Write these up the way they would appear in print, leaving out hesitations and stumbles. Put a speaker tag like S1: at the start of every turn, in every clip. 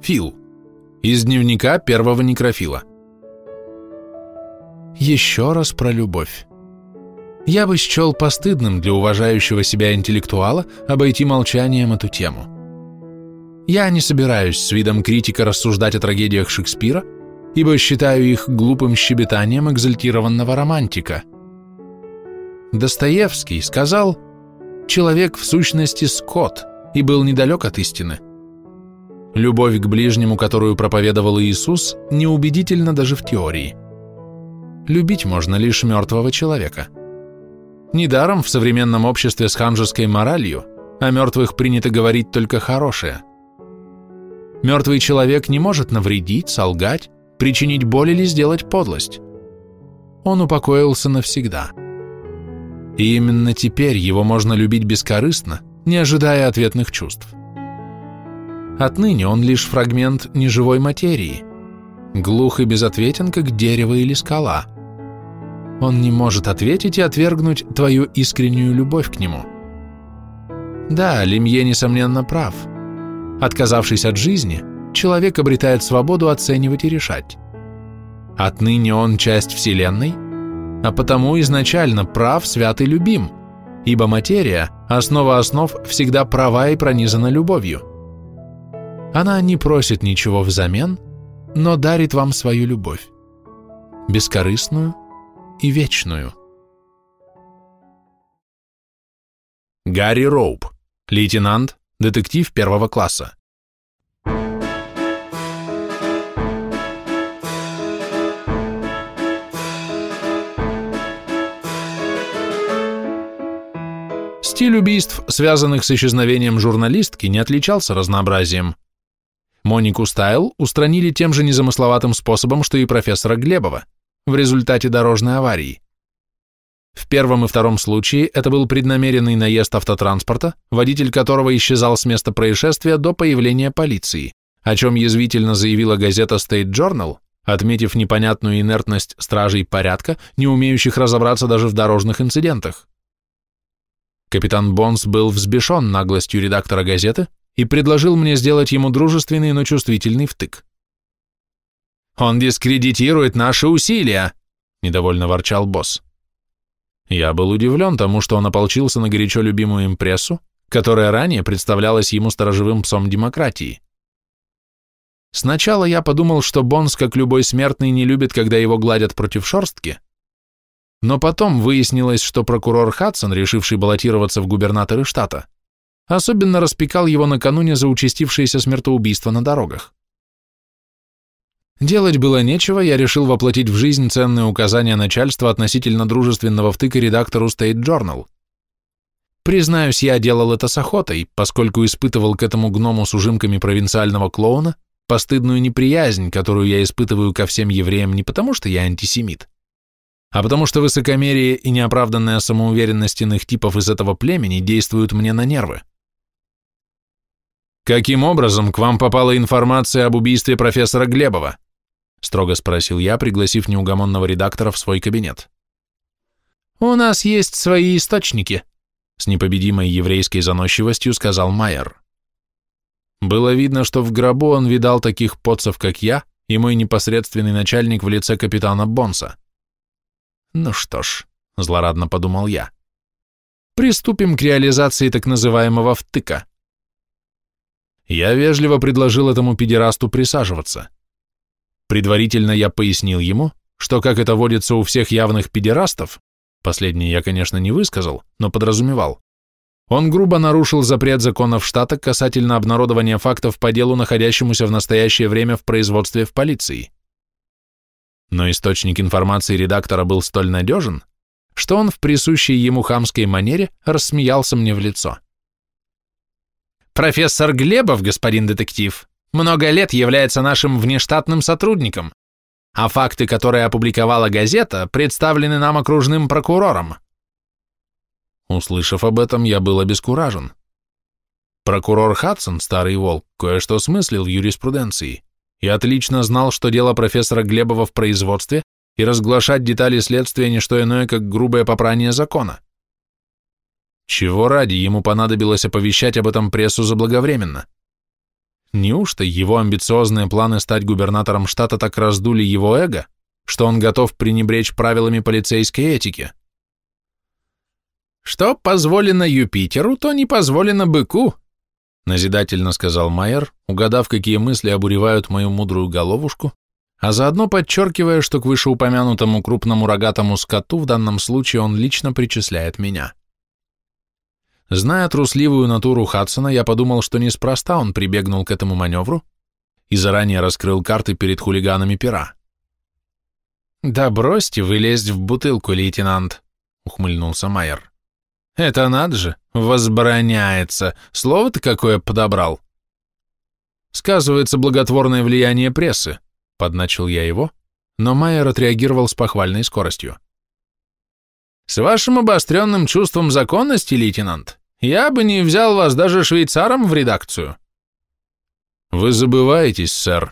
S1: Фил. Из дневника первого некрофила. Еще раз про любовь. Я бы счел постыдным для уважающего себя интеллектуала обойти молчанием эту тему. Я не собираюсь с видом критика рассуждать о трагедиях Шекспира, ибо считаю их глупым щебетанием экзальтированного романтика. Достоевский сказал: «Человек в сущности скот» и был недалек от истины. Любовь к ближнему, которую проповедовал Иисус, неубедительна даже в теории. Любить можно лишь мертвого человека. Недаром в современном обществе с ханжеской моралью о мертвых принято говорить только хорошее. Мертвый человек не может навредить, солгать, причинить боль или сделать подлость. Он упокоился навсегда. И именно теперь его можно любить бескорыстно, не ожидая ответных чувств. Отныне он лишь фрагмент неживой материи, глух и безответен, как дерево или скала. Он не может ответить и отвергнуть твою искреннюю любовь к нему. Да, Лемье, несомненно, прав. Отказавшись от жизни, человек обретает свободу оценивать и решать. Отныне он часть Вселенной, а потому изначально прав, свят и любим, ибо материя, основа основ, всегда права и пронизана любовью. Она не просит ничего взамен, но дарит вам свою любовь, бескорыстную и вечную. Гарри Роуп, лейтенант, детектив первого класса. Стиль убийств, связанных с исчезновением журналистки, не отличался разнообразием. Монику Стайл устранили тем же незамысловатым способом, что и профессора Глебова, в результате дорожной аварии. В первом и втором случае это был преднамеренный наезд автотранспорта, водитель которого исчезал с места происшествия до появления полиции, о чем язвительно заявила газета State Journal, отметив непонятную инертность стражей порядка, не умеющих разобраться даже в дорожных инцидентах. Капитан Бонс был взбешен наглостью редактора газеты и предложил мне сделать ему дружественный, но чувствительный втык. «Он дискредитирует наши усилия!» – недовольно ворчал босс. Я был удивлен тому, что он ополчился на горячо любимую им прессу, которая ранее представлялась ему сторожевым псом демократии. Сначала я подумал, что Бонс, как любой смертный, не любит, когда его гладят против шерстки, но потом выяснилось, что прокурор Хадсон, решивший баллотироваться в губернаторы штата, особенно распекал его накануне за участившееся смертоубийство на дорогах. Делать было нечего, я решил воплотить в жизнь ценные указания начальства относительно дружественного втыка редактору State Journal. Признаюсь, я делал это с охотой, поскольку испытывал к этому гному с ужимками провинциального клоуна постыдную неприязнь, которую я испытываю ко всем евреям не потому, что я антисемит, а потому что высокомерие и неоправданная самоуверенность иных типов из этого племени действуют мне на нервы. «Каким образом к вам попала информация об убийстве профессора Глебова?» — строго спросил я, пригласив неугомонного редактора в свой кабинет. «У нас есть свои источники», — с непобедимой еврейской заносчивостью сказал Майер. Было видно, что в гробу он видал таких поцев, как я, и мой непосредственный начальник в лице капитана Бонса. «Ну что ж», — злорадно подумал я, — «приступим к реализации так называемого втыка». Я вежливо предложил этому педерасту присаживаться. Предварительно я пояснил ему, что, как это водится у всех явных педерастов, последнее я, конечно, не высказал, но подразумевал, он грубо нарушил запрет законов штата касательно обнародования фактов по делу, находящемуся в настоящее время в производстве в полиции. Но источник информации редактора был столь надежен, что он в присущей ему хамской манере рассмеялся мне в лицо. «Профессор Глебов, господин детектив, много лет является нашим внештатным сотрудником, а факты, которые опубликовала газета, представлены нам окружным прокурором». Услышав об этом, я был обескуражен. Прокурор Хадсон, старый волк, кое-что смыслил в юриспруденции и отлично знал, что дело профессора Глебова в производстве, и разглашать детали следствия не что иное, как грубое попрание закона. Чего ради ему понадобилось оповещать об этом прессу заблаговременно? Неужто его амбициозные планы стать губернатором штата так раздули его эго, что он готов пренебречь правилами полицейской этики? «Что позволено Юпитеру, то не позволено быку», назидательно сказал Майер, угадав, какие мысли обуревают мою мудрую головушку, а заодно подчеркивая, что к вышеупомянутому крупному рогатому скоту в данном случае он лично причисляет меня. Зная трусливую натуру Хадсона, я подумал, что неспроста он прибегнул к этому маневру и заранее раскрыл карты перед хулиганами пера. «Да бросьте вы лезть в бутылку, лейтенант», — ухмыльнулся Майер. «Это надо же, возбраняется. Слово-то какое подобрал». «Сказывается благотворное влияние прессы», — подначил я его, но Майер отреагировал с похвальной скоростью. «С вашим обостренным чувством законности, лейтенант, я бы не взял вас даже швейцаром в редакцию». «Вы забываетесь, сэр».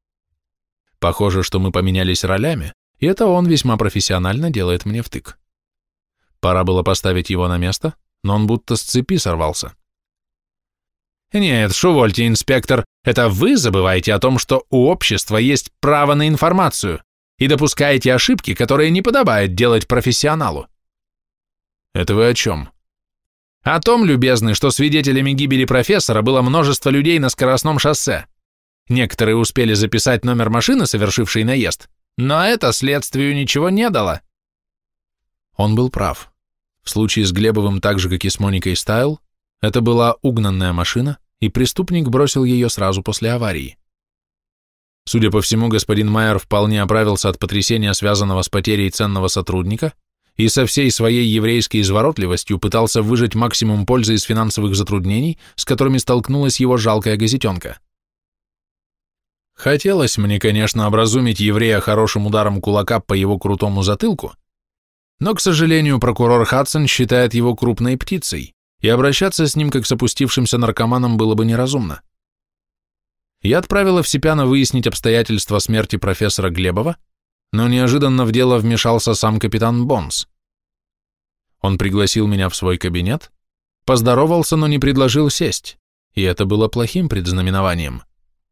S1: Похоже, что мы поменялись ролями, и это он весьма профессионально делает мне втык. Пора было поставить его на место, но он будто с цепи сорвался. «Нет, шувольте, инспектор, это вы забываете о том, что у общества есть право на информацию и допускаете ошибки, которые не подобает делать профессионалу». «Это вы о чем?» «О том, любезный, что свидетелями гибели профессора было множество людей на скоростном шоссе. Некоторые успели записать номер машины, совершившей наезд, но это следствию ничего не дало». Он был прав. В случае с Глебовым, так же, как и с Моникой Стайл, это была угнанная машина, и преступник бросил ее сразу после аварии. Судя по всему, господин Майер вполне оправился от потрясения, связанного с потерей ценного сотрудника, и со всей своей еврейской изворотливостью пытался выжать максимум пользы из финансовых затруднений, с которыми столкнулась его жалкая газетенка. Хотелось мне, конечно, образумить еврея хорошим ударом кулака по его крутому затылку, но, к сожалению, прокурор Хадсон считает его крупной птицей, и обращаться с ним как с опустившимся наркоманом было бы неразумно. Я отправил Овсепяна выяснить обстоятельства смерти профессора Глебова, но неожиданно в дело вмешался сам капитан Бонс. Он пригласил меня в свой кабинет, поздоровался, но не предложил сесть, и это было плохим предзнаменованием.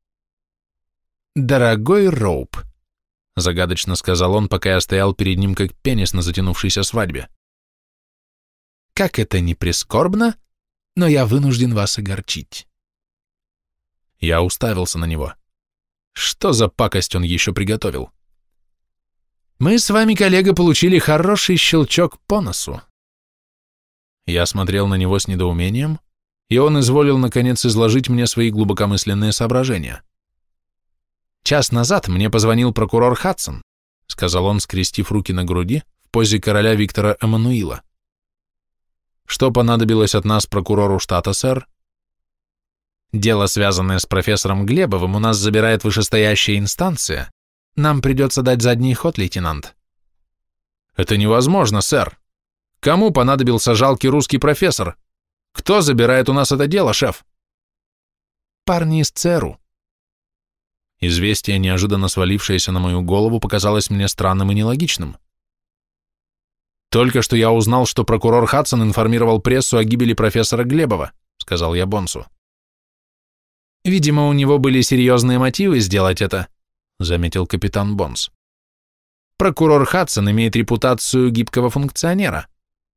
S1: «Дорогой Роуп», — загадочно сказал он, пока я стоял перед ним как пенис на затянувшейся свадьбе, «как это ни прискорбно, но я вынужден вас огорчить». Я уставился на него. Что за пакость он еще приготовил? «Мы с вами, коллега, получили хороший щелчок по носу». Я смотрел на него с недоумением, и он изволил, наконец, изложить мне свои глубокомысленные соображения. «Час назад мне позвонил прокурор Хадсон», — сказал он, скрестив руки на груди в позе короля Виктора Эммануила. «Что понадобилось от нас прокурору штата, сэр?» «Дело, связанное с профессором Глебовым, у нас забирает вышестоящая инстанция. Нам придется дать задний ход, лейтенант». «Это невозможно, сэр. Кому понадобился жалкий русский профессор? Кто забирает у нас это дело, шеф?» «Парни из ЦРУ». Известие, неожиданно свалившееся на мою голову, показалось мне странным и нелогичным. «Только что я узнал, что прокурор Хадсон информировал прессу о гибели профессора Глебова», — сказал я Бонсу. «Видимо, у него были серьезные мотивы сделать это», — заметил капитан Бонс. «Прокурор Хадсон имеет репутацию гибкого функционера».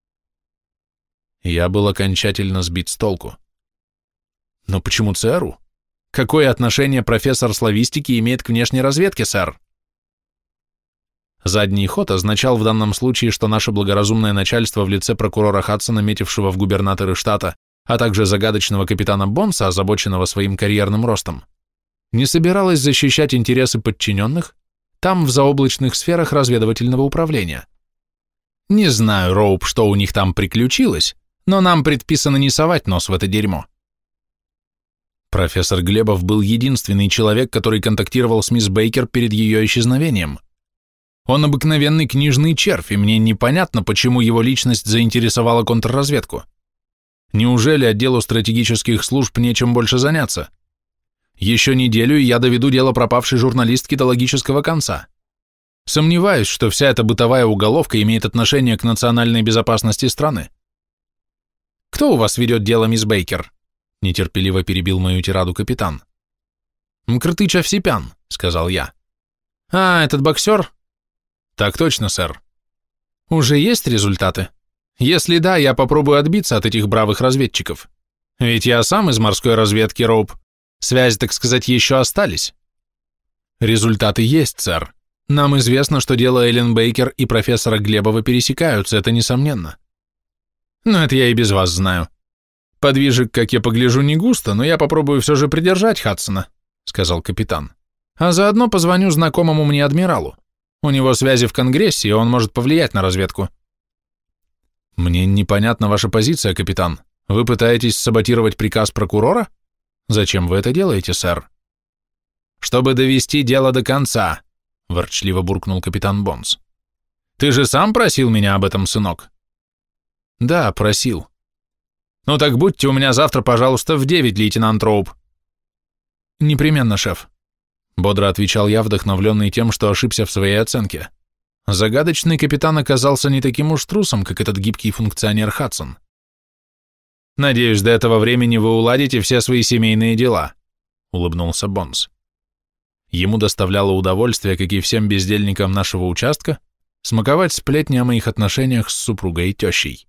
S1: Я был окончательно сбит с толку. «Но почему ЦРУ? Какое отношение профессор славистики имеет к внешней разведке, сэр?» Задний ход означал в данном случае, что наше благоразумное начальство в лице прокурора Хадсона, метившего в губернаторы штата, а также загадочного капитана Бонса, озабоченного своим карьерным ростом, не собиралось защищать интересы подчиненных там, в заоблачных сферах разведывательного управления. Не знаю, Роуп, что у них там приключилось, но нам предписано не совать нос в это дерьмо. Профессор Глебов был единственный человек, который контактировал с мисс Бейкер перед ее исчезновением. Он обыкновенный книжный червь, и мне непонятно, почему его личность заинтересовала контрразведку. Неужели отделу стратегических служб нечем больше заняться? Еще неделю, и я доведу дело пропавшей журналистки до логического конца. Сомневаюсь, что вся эта бытовая уголовка имеет отношение к национальной безопасности страны. «Кто у вас ведет дело, мисс Бейкер?» — нетерпеливо перебил мою тираду капитан. «Мкртыч Овсепян», — сказал я. «А, этот боксер?» «Так точно, сэр». «Уже есть результаты? Если да, я попробую отбиться от этих бравых разведчиков. Ведь я сам из морской разведки, Роуп. Связи, так сказать, еще остались». «Результаты есть, сэр. Нам известно, что дело Эллен Бейкер и профессора Глебова пересекаются, это несомненно. Но это я и без вас знаю. Подвижек, как я погляжу, не густо, но я попробую все же придержать Хадсона», — сказал капитан. «А заодно позвоню знакомому мне адмиралу. У него связи в Конгрессе, и он может повлиять на разведку». «Мне непонятна ваша позиция, капитан. Вы пытаетесь саботировать приказ прокурора? Зачем вы это делаете, сэр?» «Чтобы довести дело до конца», — ворчливо буркнул капитан Бонс. «Ты же сам просил меня об этом, сынок?» «Да, просил». «Ну так будьте у меня завтра, пожалуйста, в 9, лейтенант Роуп». «Непременно, шеф», — бодро отвечал я, вдохновленный тем, что ошибся в своей оценке. Загадочный капитан оказался не таким уж трусом, как этот гибкий функционер Хадсон. «Надеюсь, до этого времени вы уладите все свои семейные дела», — улыбнулся Бонс. Ему доставляло удовольствие, как и всем бездельникам нашего участка, смаковать сплетни о моих отношениях с супругой и тещей.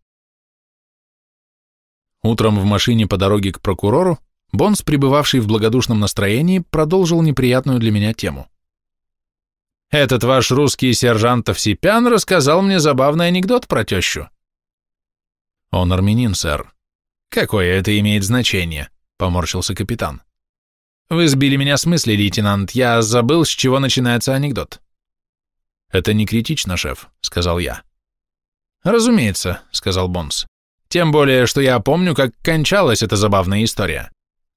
S1: Утром в машине по дороге к прокурору Бонс, пребывавший в благодушном настроении, продолжил неприятную для меня тему. «Этот ваш русский сержант Овсепян рассказал мне забавный анекдот про тещу». «Он армянин, сэр». «Какое это имеет значение?» — поморщился капитан. «Вы сбили меня с мысли, лейтенант, я забыл, с чего начинается анекдот». «Это не критично, шеф», — сказал я. «Разумеется», — сказал Бонс. «Тем более, что я помню, как кончалась эта забавная история».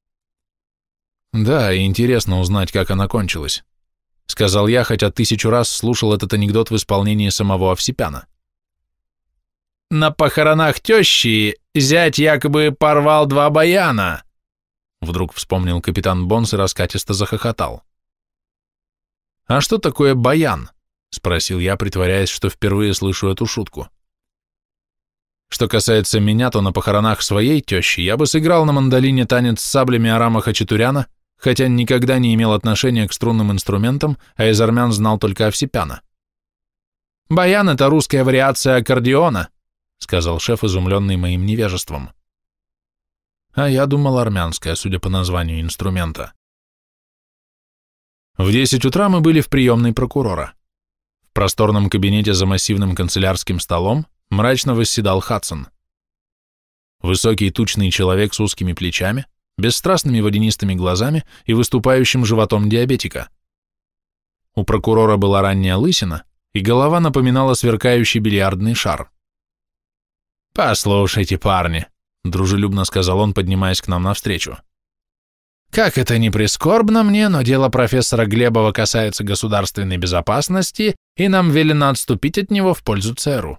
S1: «Да, и интересно узнать, как она кончилась», — сказал я, хотя 1000 раз слушал этот анекдот в исполнении самого Овсепяна. «На похоронах тещи зять якобы порвал 2 баяна», — вдруг вспомнил капитан Бонс и раскатисто захохотал. «А что такое баян?» — спросил я, притворяясь, что впервые слышу эту шутку. Что касается меня, то на похоронах своей тещи я бы сыграл на мандолине танец с саблями Арама Хачатуряна, хотя никогда не имел отношения к струнным инструментам, а из армян знал только Овсепяна. «Баян — это русская вариация аккордеона», — сказал шеф, изумленный моим невежеством. А я думал армянская, судя по названию инструмента. В 10 утра мы были в приемной прокурора. В просторном кабинете за массивным канцелярским столом мрачно восседал Хадсон. Высокий тучный человек с узкими плечами, бесстрастными водянистыми глазами и выступающим животом диабетика. У прокурора была ранняя лысина, и голова напоминала сверкающий бильярдный шар. «Послушайте, парни», — дружелюбно сказал он, поднимаясь к нам навстречу. «Как это ни прискорбно мне, но дело профессора Глебова касается государственной безопасности, и нам велено отступить от него в пользу ЦРУ».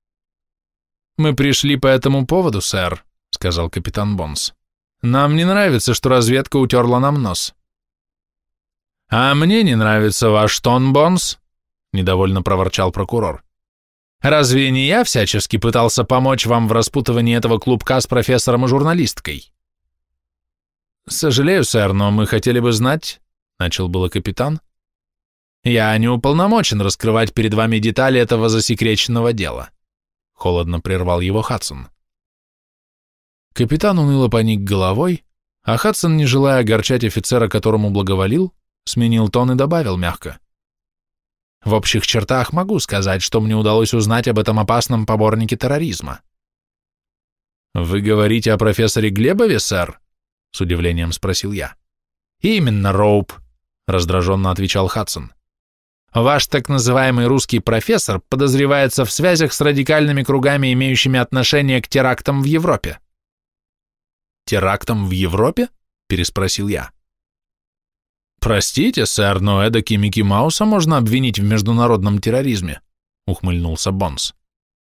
S1: «Мы пришли по этому поводу, сэр», — сказал капитан Бонс. «Нам не нравится, что разведка утерла нам нос». «А мне не нравится ваш тон, Бонс», — недовольно проворчал прокурор. «Разве не я всячески пытался помочь вам в распутывании этого клубка с профессором и журналисткой?» «Сожалею, сэр, но мы хотели бы знать», — начал было капитан. «Я не уполномочен раскрывать перед вами детали этого засекреченного дела», — холодно прервал его Хадсон. Капитан уныло поник головой, а Хадсон, не желая огорчать офицера, которому благоволил, сменил тон и добавил мягко. «В общих чертах могу сказать, что мне удалось узнать об этом опасном поборнике терроризма». «Вы говорите о профессоре Глебове, сэр?» — с удивлением спросил я. «Именно, Роуп», — раздраженно отвечал Хадсон. «Ваш так называемый русский профессор подозревается в связях с радикальными кругами, имеющими отношение к терактам в Европе». «Терактам в Европе?» — переспросил я. «Простите, сэр, но эдакий Микки Мауса можно обвинить в международном терроризме», — ухмыльнулся Бонс.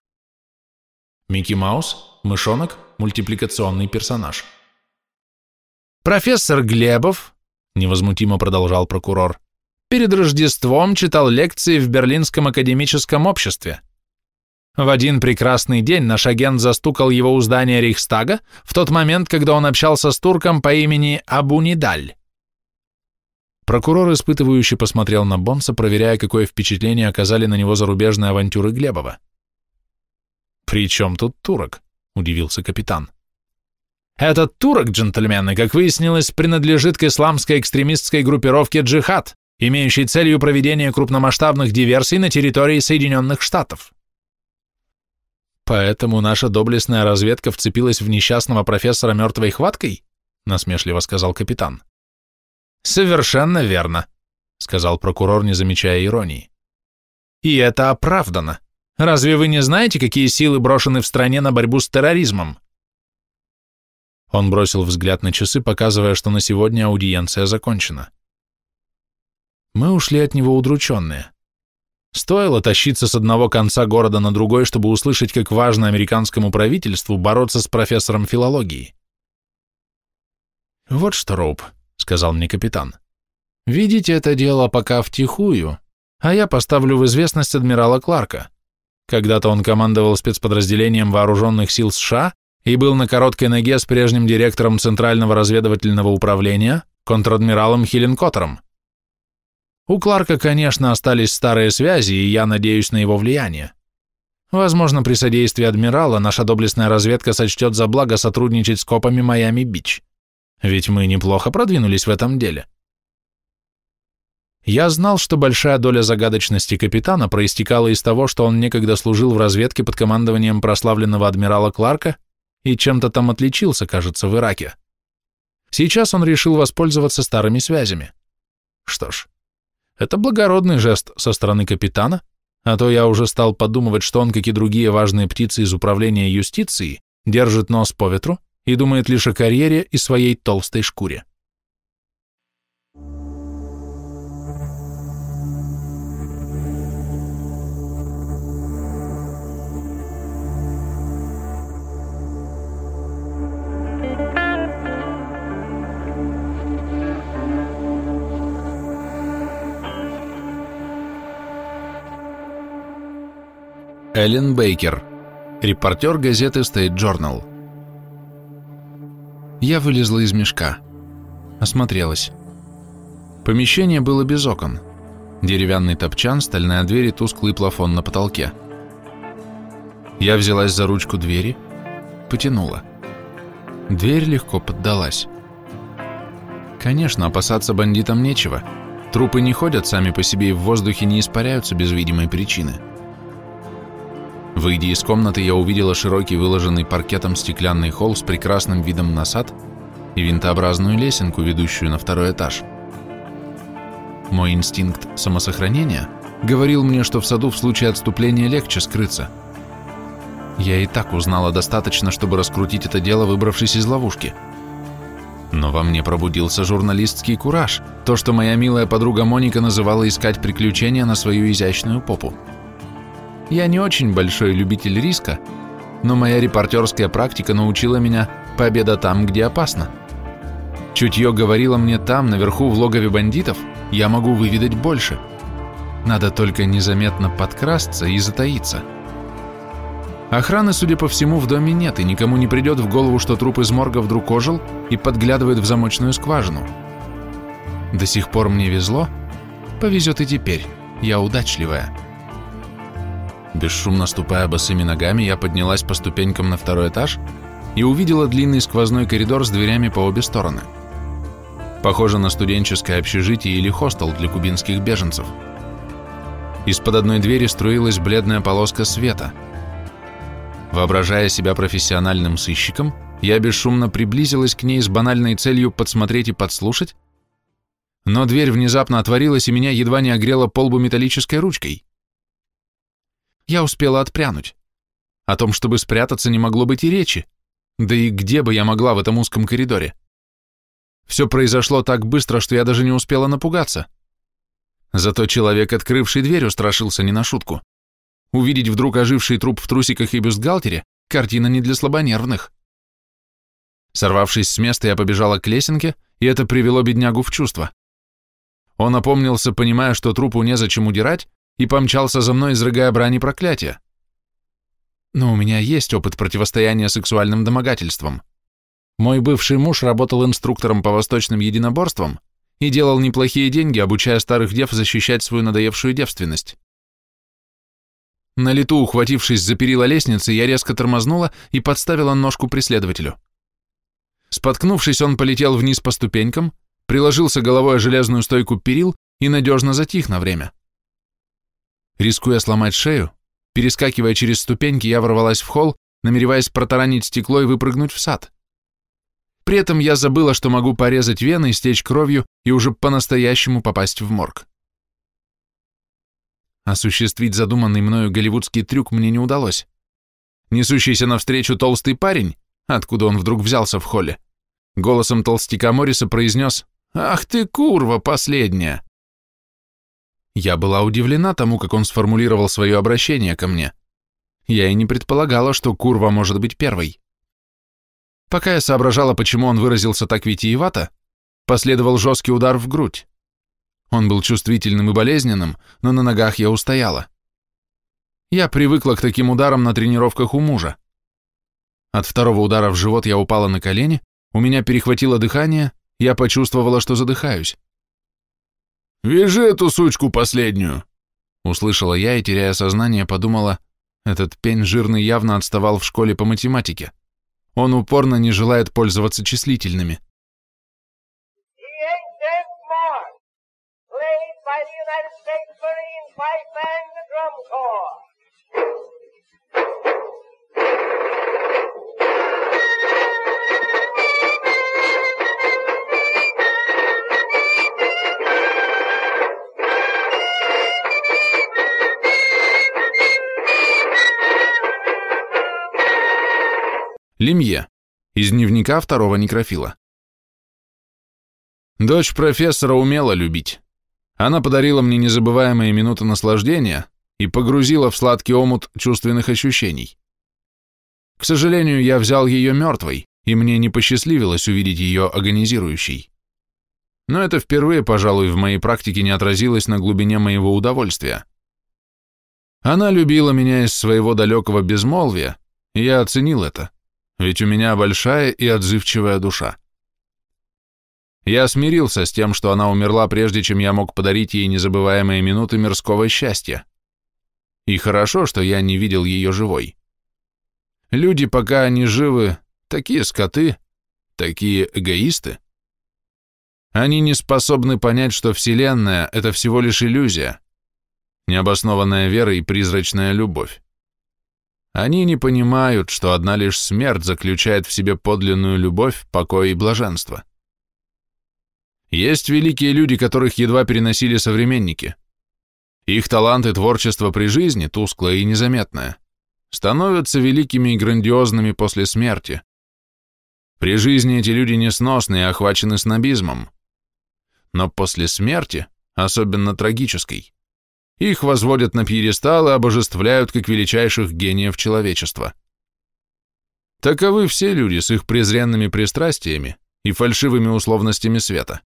S1: Микки Маус — мышонок, мультипликационный персонаж. «Профессор Глебов», — невозмутимо продолжал прокурор, «перед Рождеством читал лекции в Берлинском академическом обществе. В один прекрасный день наш агент застукал его у здания Рейхстага в тот момент, когда он общался с турком по имени Абу Нидаль. Прокурор испытывающе посмотрел на Бонса, проверяя, какое впечатление оказали на него зарубежные авантюры Глебова. «При чем тут турок?» – удивился капитан. «Этот турок, джентльмены, как выяснилось, принадлежит к исламской экстремистской группировке «Джихад», имеющей целью проведения крупномасштабных диверсий на территории Соединенных Штатов. Поэтому наша доблестная разведка вцепилась в несчастного профессора мертвой хваткой?» – насмешливо сказал капитан. «Совершенно верно», — сказал прокурор, не замечая иронии. «И это оправдано. Разве вы не знаете, какие силы брошены в стране на борьбу с терроризмом?» Он бросил взгляд на часы, показывая, что на сегодня аудиенция закончена. Мы ушли от него удрученные. Стоило тащиться с одного конца города на другой, чтобы услышать, как важно американскому правительству бороться с профессором филологии. «Вот что, Роуп», — сказал мне капитан, — «видите это дело пока втихую, а я поставлю в известность адмирала Кларка. Когда-то он командовал спецподразделением вооруженных сил США и был на короткой ноге с прежним директором Центрального разведывательного управления, контр-адмиралом Хилленкоттером. У Кларка, конечно, остались старые связи, и я надеюсь на его влияние. Возможно, при содействии адмирала наша доблестная разведка сочтет за благо сотрудничать с копами Майами-Бич. Ведь мы неплохо продвинулись в этом деле». Я знал, что большая доля загадочности капитана проистекала из того, что он некогда служил в разведке под командованием прославленного адмирала Кларка и чем-то там отличился, кажется, в Ираке. Сейчас он решил воспользоваться старыми связями. Что ж, это благородный жест со стороны капитана, а то я уже стал подумывать, что он, как и другие важные птицы из управления юстиции, держит нос по ветру и думает лишь о карьере и своей толстой шкуре. Эллен Бейкер, репортер газеты State Journal. Я вылезла из мешка, осмотрелась. Помещение было без окон. Деревянный топчан, стальная дверь и тусклый плафон на потолке. Я взялась за ручку двери, потянула. Дверь легко поддалась. Конечно, опасаться бандитам нечего. Трупы не ходят сами по себе и в воздухе не испаряются без видимой причины. Выйдя из комнаты, я увидела широкий, выложенный паркетом стеклянный холл с прекрасным видом на сад и винтообразную лесенку, ведущую на второй этаж. Мой инстинкт самосохранения говорил мне, что в саду в случае отступления легче скрыться. Я и так узнала достаточно, чтобы раскрутить это дело, выбравшись из ловушки. Но во мне пробудился журналистский кураж, то, что моя милая подруга Моника называла искать приключения на свою изящную попу. Я не очень большой любитель риска, но моя репортерская практика научила меня победа там, где опасно. Чутье говорило мне там, наверху, в логове бандитов, я могу выведать больше. Надо только незаметно подкрасться и затаиться. Охраны, судя по всему, в доме нет, и никому не придет в голову, что труп из морга вдруг ожил и подглядывает в замочную скважину. До сих пор мне везло, повезет и теперь, я удачливая. Бесшумно ступая босыми ногами, я поднялась по ступенькам на второй этаж и увидела длинный сквозной коридор с дверями по обе стороны. Похоже на студенческое общежитие или хостел для кубинских беженцев. Из-под одной двери струилась бледная полоска света. Воображая себя профессиональным сыщиком, я бесшумно приблизилась к ней с банальной целью подсмотреть и подслушать, но дверь внезапно отворилась, и меня едва не огрела по лбу металлической ручкой. Я успела отпрянуть. О том, чтобы спрятаться, не могло быть и речи. Да и где бы я могла в этом узком коридоре? Все произошло так быстро, что я даже не успела напугаться. Зато человек, открывший дверь, устрашился не на шутку. Увидеть вдруг оживший труп в трусиках и бюстгальтере – картина не для слабонервных. Сорвавшись с места, я побежала к лесенке, и это привело беднягу в чувство. Он опомнился, понимая, что трупу незачем удирать, и помчался за мной, изрыгая брань и проклятия. Но у меня есть опыт противостояния сексуальным домогательствам. Мой бывший муж работал инструктором по восточным единоборствам, и делал неплохие деньги, обучая старых дев защищать свою надоевшую девственность. На лету, ухватившись за перила лестницы, я резко тормознула и подставила ножку преследователю. Споткнувшись, он полетел вниз по ступенькам, приложился головой о железную стойку перил и надежно затих на время. Рискуя сломать шею, перескакивая через ступеньки, я ворвалась в холл, намереваясь протаранить стекло и выпрыгнуть в сад. При этом я забыла, что могу порезать вены, истечь кровью и уже по-настоящему попасть в морг. Осуществить задуманный мною голливудский трюк мне не удалось. Несущийся навстречу толстый парень, откуда он вдруг взялся в холле, голосом толстяка Морриса произнес: «Ах ты, курва последняя!» Я была удивлена тому, как он сформулировал свое обращение ко мне. Я и не предполагала, что курва может быть первой. Пока я соображала, почему он выразился так витиевато, последовал жесткий удар в грудь. Он был чувствительным и болезненным, но на ногах я устояла. Я привыкла к таким ударам на тренировках у мужа. От второго удара в живот я упала на колени, у меня перехватило дыхание, я почувствовала, что задыхаюсь. «Вяжи эту сучку последнюю!» Услышала я и, теряя сознание, подумала, этот пень жирный явно отставал в школе по математике. Он упорно не желает пользоваться числительными. Лемье. Из дневника второго некрофила. Дочь профессора умела любить. Она подарила мне незабываемые минуты наслаждения и погрузила в сладкий омут чувственных ощущений. К сожалению, я взял ее мертвой, и мне не посчастливилось увидеть ее агонизирующей. Но это впервые, пожалуй, в моей практике не отразилось на глубине моего удовольствия. Она любила меня из своего далекого безмолвия, и я оценил это. Ведь у меня большая и отзывчивая душа. Я смирился с тем, что она умерла, прежде чем я мог подарить ей незабываемые минуты мирского счастья. И хорошо, что я не видел ее живой. Люди, пока они живы, такие скоты, такие эгоисты. Они не способны понять, что Вселенная — это всего лишь иллюзия, необоснованная вера и призрачная любовь. Они не понимают, что одна лишь смерть заключает в себе подлинную любовь, покой и блаженство. Есть великие люди, которых едва переносили современники. Их талант и творчество при жизни, тусклое и незаметное, становятся великими и грандиозными после смерти. При жизни эти люди несносны и охвачены снобизмом. Но после смерти, особенно трагической, их возводят на пьедестал и обожествляют как величайших гениев человечества. Таковы все люди с их презренными пристрастиями и фальшивыми условностями света.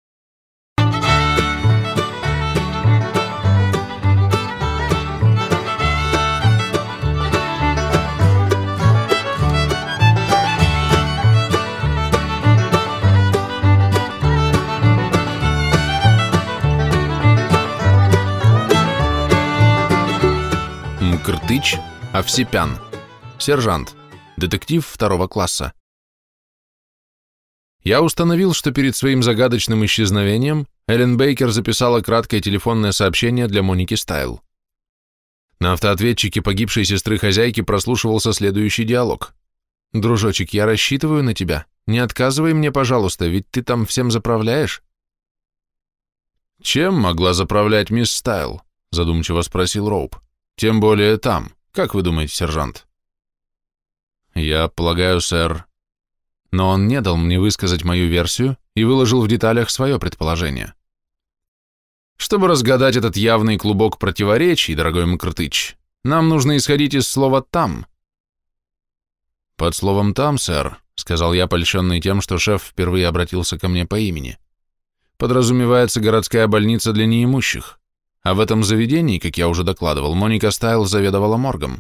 S1: Мкртыч Овсепян, сержант, детектив 2 класса. Я установил, что перед своим загадочным исчезновением Эллен Бейкер записала краткое телефонное сообщение для Моники Стайл. На автоответчике погибшей сестры хозяйки прослушивался следующий диалог. «Дружочек, я рассчитываю на тебя. Не отказывай мне, пожалуйста, ведь ты там всем заправляешь». «Чем могла заправлять мисс Стайл?» задумчиво спросил Роуп. «Тем более там. Как вы думаете, сержант?» «Я полагаю, сэр...» Но он не дал мне высказать мою версию и выложил в деталях свое предположение. Чтобы разгадать этот явный клубок противоречий, дорогой Мкртыч, нам нужно исходить из слова «там». «Под словом «там», сэр», — сказал я, польщенный тем, что шеф впервые обратился ко мне по имени, подразумевается городская больница для неимущих. А в этом заведении, как я уже докладывал, Моника Стайл заведовала моргом.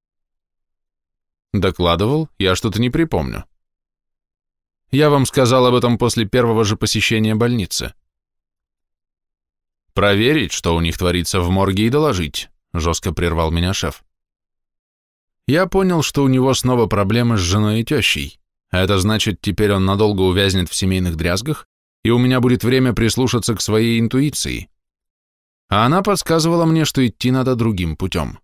S1: Докладывал? Я что-то не припомню. Я вам сказал об этом после первого же посещения больницы. «Проверить, что у них творится в морге, и доложить», — жестко прервал меня шеф. Я понял, что у него снова проблемы с женой и тещей, а это значит, теперь он надолго увязнет в семейных дрязгах, и у меня будет время прислушаться к своей интуиции. А она подсказывала мне, что идти надо другим путем.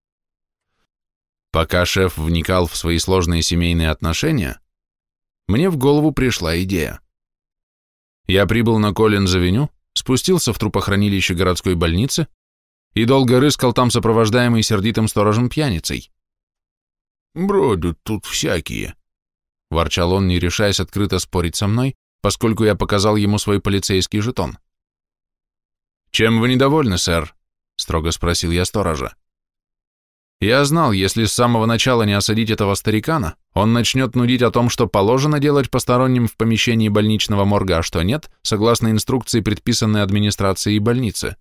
S1: Пока шеф вникал в свои сложные семейные отношения, мне в голову пришла идея. Я прибыл на Коллинз-авеню, спустился в трупохранилище городской больницы и долго рыскал там, сопровождаемый сердитым сторожем-пьяницей. «Бродят тут всякие», — ворчал он, не решаясь открыто спорить со мной, поскольку я показал ему свой полицейский жетон. «Чем вы недовольны, сэр?» — строго спросил я сторожа. Я знал, если с самого начала не осадить этого старикана, он начнет нудить о том, что положено делать посторонним в помещении больничного морга, а что нет, согласно инструкции, предписанной администрацией больницы.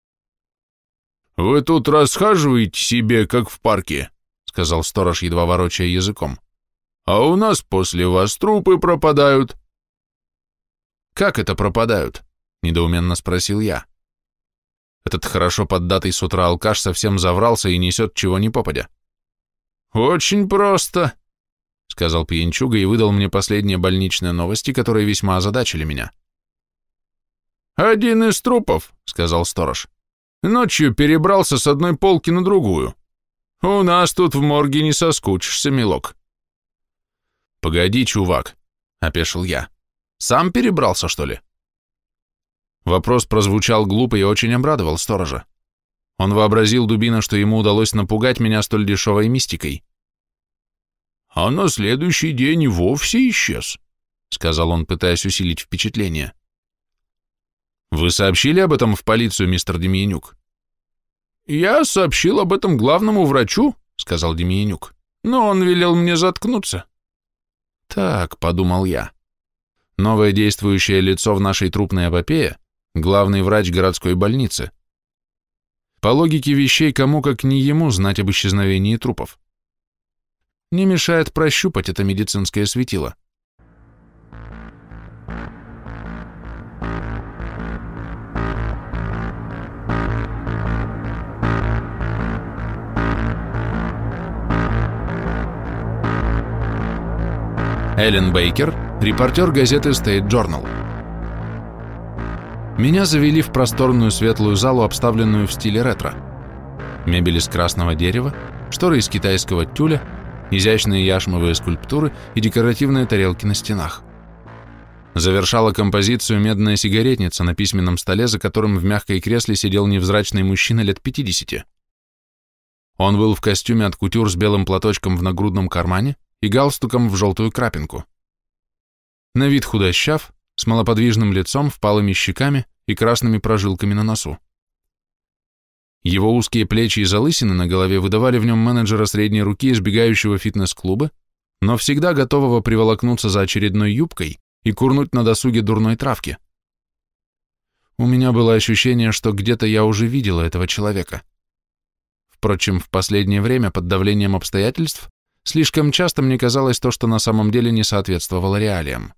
S1: «Вы тут расхаживаете себе, как в парке», — сказал сторож, едва ворочая языком. «А у нас после вас трупы пропадают». «Как это пропадают?» — недоуменно спросил я. Этот хорошо поддатый с утра алкаш совсем заврался и несет чего ни попадя. «Очень просто», — сказал пьянчуга и выдал мне последние больничные новости, которые весьма озадачили меня. «Один из трупов», — сказал сторож, — «ночью перебрался с одной полки на другую. У нас тут в морге не соскучишься, милок». «Погоди, чувак», — опешил я, — «сам перебрался, что ли?» Вопрос прозвучал глупо и очень обрадовал сторожа. Он вообразил, дубина, что ему удалось напугать меня столь дешевой мистикой. «А на следующий день и вовсе исчез», — сказал он, пытаясь усилить впечатление. «Вы сообщили об этом в полицию, мистер Демьянюк?» «Я сообщил об этом главному врачу», — сказал Демьянюк, «но он велел мне заткнуться». «Так», — подумал я, — «новое действующее лицо в нашей трупной эпопее — главный врач городской больницы. По логике вещей, кому как не ему знать об исчезновении трупов. Не мешает прощупать это медицинское светило». Эллен Бейкер, репортер газеты State Journal. Меня завели в просторную светлую залу, обставленную в стиле ретро. Мебель из красного дерева, шторы из китайского тюля, изящные яшмовые скульптуры и декоративные тарелки на стенах. Завершала композицию медная сигаретница на письменном столе, за которым в мягкой кресле сидел невзрачный мужчина лет 50. Он был в костюме от кутюр с белым платочком в нагрудном кармане и галстуком в желтую крапинку. На вид худощав, с малоподвижным лицом, впалыми щеками и красными прожилками на носу. Его узкие плечи и залысины на голове выдавали в нем менеджера средней руки, избегающего фитнес-клуба, но всегда готового приволокнуться за очередной юбкой и курнуть на досуге дурной травки. У меня было ощущение, что где-то я уже видела этого человека. Впрочем, в последнее время под давлением обстоятельств слишком часто мне казалось то, что на самом деле не соответствовало реалиям.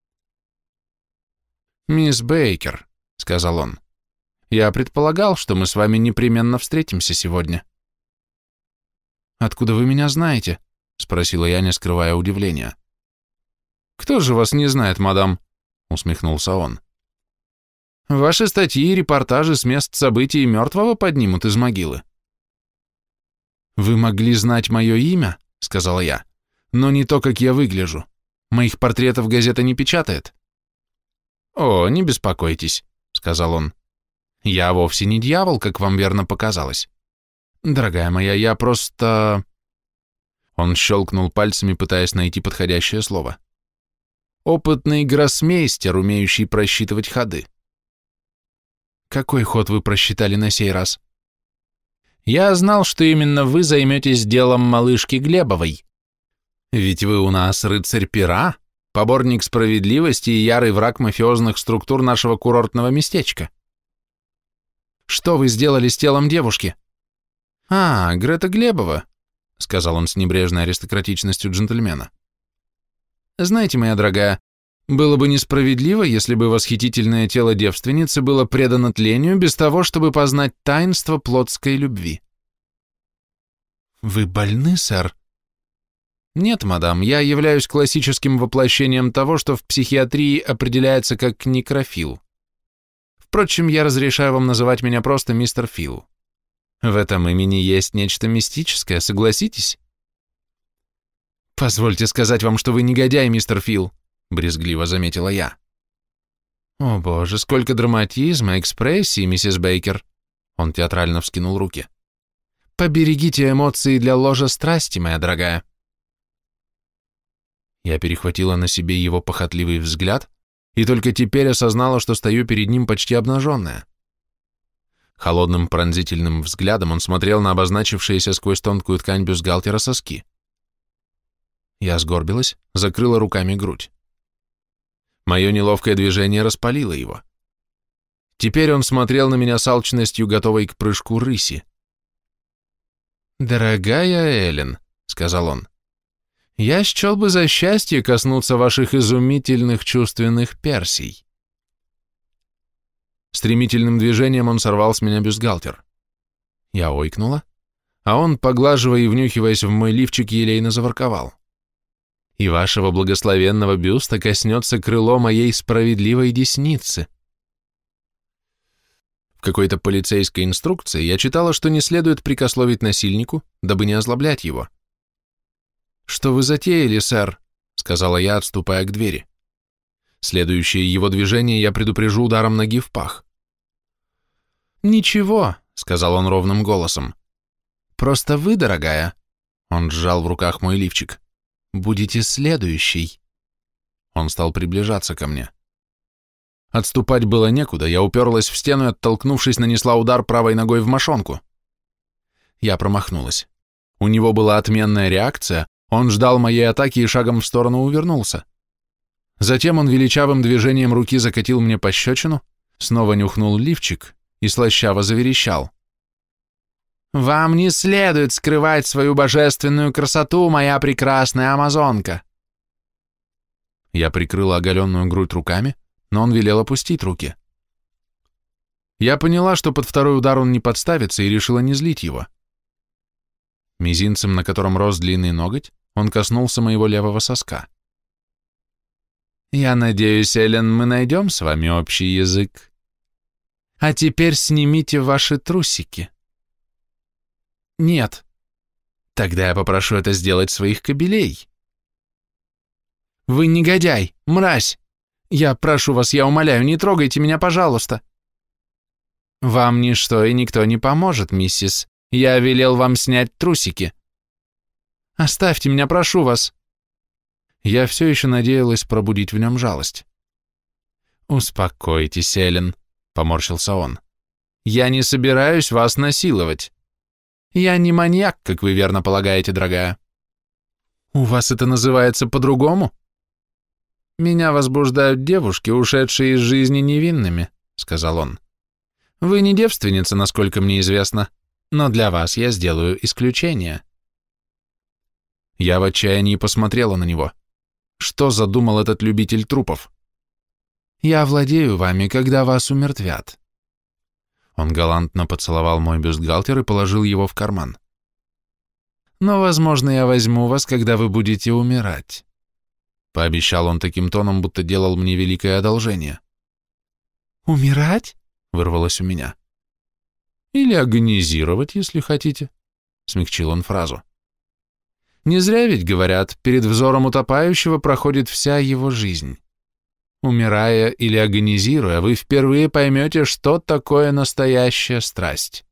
S1: «Мисс Бейкер», — сказал он, — «я предполагал, что мы с вами непременно встретимся сегодня». «Откуда вы меня знаете?» — спросила я, не скрывая удивления. «Кто же вас не знает, мадам?» — усмехнулся он. «Ваши статьи и репортажи с мест событий мертвого поднимут из могилы». «Вы могли знать мое имя?» — сказала я, — «но не то, как я выгляжу. Моих портретов газета не печатает». «О, не беспокойтесь», — сказал он. «Я вовсе не дьявол, как вам верно показалось. Дорогая моя, я просто...» Он щелкнул пальцами, пытаясь найти подходящее слово. «Опытный гроссмейстер, умеющий просчитывать ходы». «Какой ход вы просчитали на сей раз?» «Я знал, что именно вы займетесь делом малышки Глебовой. Ведь вы у нас рыцарь пера, поборник справедливости и ярый враг мафиозных структур нашего курортного местечка. Что вы сделали с телом девушки?» «А, Грета Глебова», — сказал он с небрежной аристократичностью джентльмена. «Знаете, моя дорогая, Было бы несправедливо, если бы восхитительное тело девственницы было предано тлению без того, чтобы познать таинство плотской любви. Вы больны, сэр? Нет, мадам, я являюсь классическим воплощением того, что в психиатрии определяется как некрофил. Впрочем, я разрешаю вам называть меня просто мистер Фил. В этом имени есть нечто мистическое, согласитесь? Позвольте сказать вам, что вы негодяй, мистер Фил, брезгливо заметила я. О боже, сколько драматизма, экспрессии, миссис Бейкер. Он театрально вскинул руки. Поберегите эмоции для ложа страсти, моя дорогая. Я перехватила на себе его похотливый взгляд и только теперь осознала, что стою перед ним почти обнаженная. Холодным пронзительным взглядом он смотрел на обозначившиеся сквозь тонкую ткань бюстгальтера соски. Я сгорбилась, закрыла руками грудь. Мое неловкое движение распалило его. Теперь он смотрел на меня с алчностью, готовой к прыжку рыси. «Дорогая Эллен», — сказал он, — «я счел бы за счастье коснуться ваших изумительных чувственных персий». Стремительным движением он сорвал с меня бюстгальтер. Я ойкнула, а он, поглаживая и внюхиваясь в мой лифчик, елейно заворковал. «И вашего благословенного бюста коснется крыло моей справедливой десницы». В какой-то полицейской инструкции я читала, что не следует прикословить насильнику, дабы не озлоблять его. «Что вы затеяли, сэр?» — сказала я, отступая к двери. Следующее его движение я предупрежу ударом ноги в пах. «Ничего», — сказал он ровным голосом. «Просто вы, дорогая», — он сжал в руках мой лифчик, — «будете следующий». Он стал приближаться ко мне. Отступать было некуда, я уперлась в стену и, оттолкнувшись, нанесла удар правой ногой в мошонку. Я промахнулась. У него была отменная реакция, он ждал моей атаки и шагом в сторону увернулся. Затем он величавым движением руки закатил мне пощечину, снова нюхнул лифчик и слащаво заверещал. «Вам не следует скрывать свою божественную красоту, моя прекрасная амазонка!» Я прикрыла оголенную грудь руками, но он велел опустить руки. Я поняла, что под второй удар он не подставится, и решила не злить его. Мизинцем, на котором рос длинный ноготь, он коснулся моего левого соска. «Я надеюсь, Эллен, мы найдем с вами общий язык. А теперь снимите ваши трусики». «Нет». «Тогда я попрошу это сделать своих кобелей». «Вы негодяй, мразь! Я прошу вас, я умоляю, не трогайте меня, пожалуйста». «Вам ничто и никто не поможет, миссис. Я велел вам снять трусики». «Оставьте меня, прошу вас». Я все еще надеялась пробудить в нем жалость. «Успокойтесь, Эллен», — поморщился он. «Я не собираюсь вас насиловать. Я не маньяк, как вы верно полагаете, дорогая». «У вас это называется по-другому?» «Меня возбуждают девушки, ушедшие из жизни невинными», — сказал он. «Вы не девственница, насколько мне известно, но для вас я сделаю исключение». Я в отчаянии посмотрела на него. Что задумал этот любитель трупов? «Я владею вами, когда вас умертвят». Он галантно поцеловал мой бюстгальтер и положил его в карман. «Но, возможно, я возьму вас, когда вы будете умирать», — пообещал он таким тоном, будто делал мне великое одолжение. «Умирать?» — вырвалось у меня. «Или агонизировать, если хотите», — смягчил он фразу. «Не зря ведь говорят, перед взором утопающего проходит вся его жизнь. Умирая или агонизируя, вы впервые поймете, что такое настоящая страсть».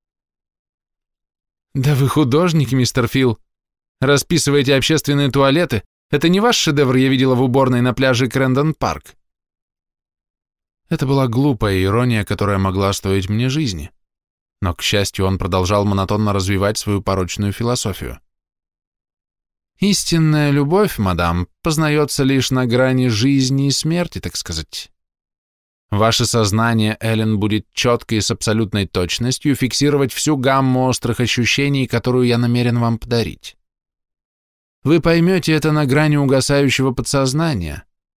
S1: «Да вы художник, мистер Фил. Расписываете общественные туалеты. Это не ваш шедевр я видела в уборной на пляже Крэндон-парк». Это была глупая ирония, которая могла стоить мне жизни. Но, к счастью, он продолжал монотонно развивать свою порочную философию. «Истинная любовь, мадам, познается лишь на грани жизни и смерти, так сказать. Ваше сознание, Эллен, будет четко и с абсолютной точностью фиксировать всю гамму острых ощущений, которую я намерен вам подарить. Вы поймете это на грани угасающего подсознания.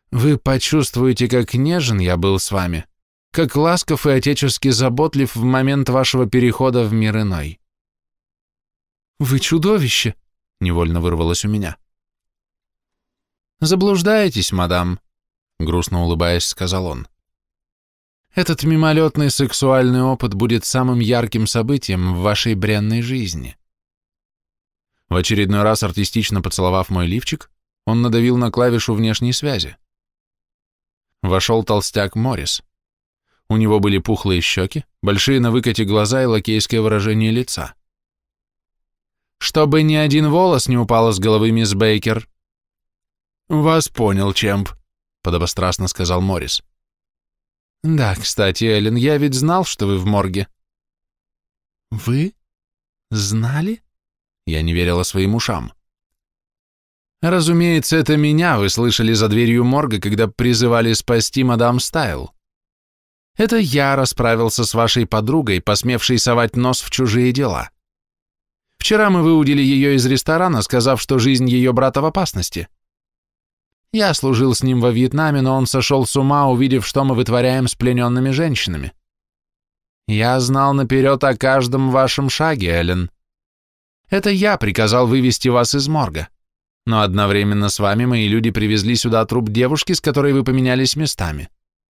S1: Вы почувствуете, как нежен я был с вами, как ласков и отечески заботлив в момент вашего перехода в мир иной. Вы чудовище, невольно вырвалось у меня. Заблуждаетесь, мадам, грустно улыбаясь, сказал он. Этот мимолетный сексуальный опыт будет самым ярким событием в вашей бренной жизни. В очередной раз, артистично поцеловав мой лифчик, он надавил на клавишу внешней связи. Вошел толстяк Моррис. У него были пухлые щеки, большие на выкате глаза и лакейское выражение лица. «Чтобы ни один волос не упал с головы, мисс Бейкер». «Вас понял, Чемп», — подобострастно сказал Моррис. «Да, кстати, Эллен, я ведь знал, что вы в морге». «Вы? Знали?» Я не верила своим ушам. «Разумеется, это меня вы слышали за дверью морга, когда призывали спасти мадам Стайл. Это я расправился с вашей подругой, посмевшей совать нос в чужие дела. Вчера мы выудили ее из ресторана, сказав, что жизнь ее брата в опасности. Я служил с ним во Вьетнаме, но он сошел с ума, увидев, что мы вытворяем с плененными женщинами. Я знал наперед о каждом вашем шаге, Эллен. Это я приказал вывести вас из морга, но одновременно с вами мои люди привезли сюда труп девушки, с которой вы поменялись местами».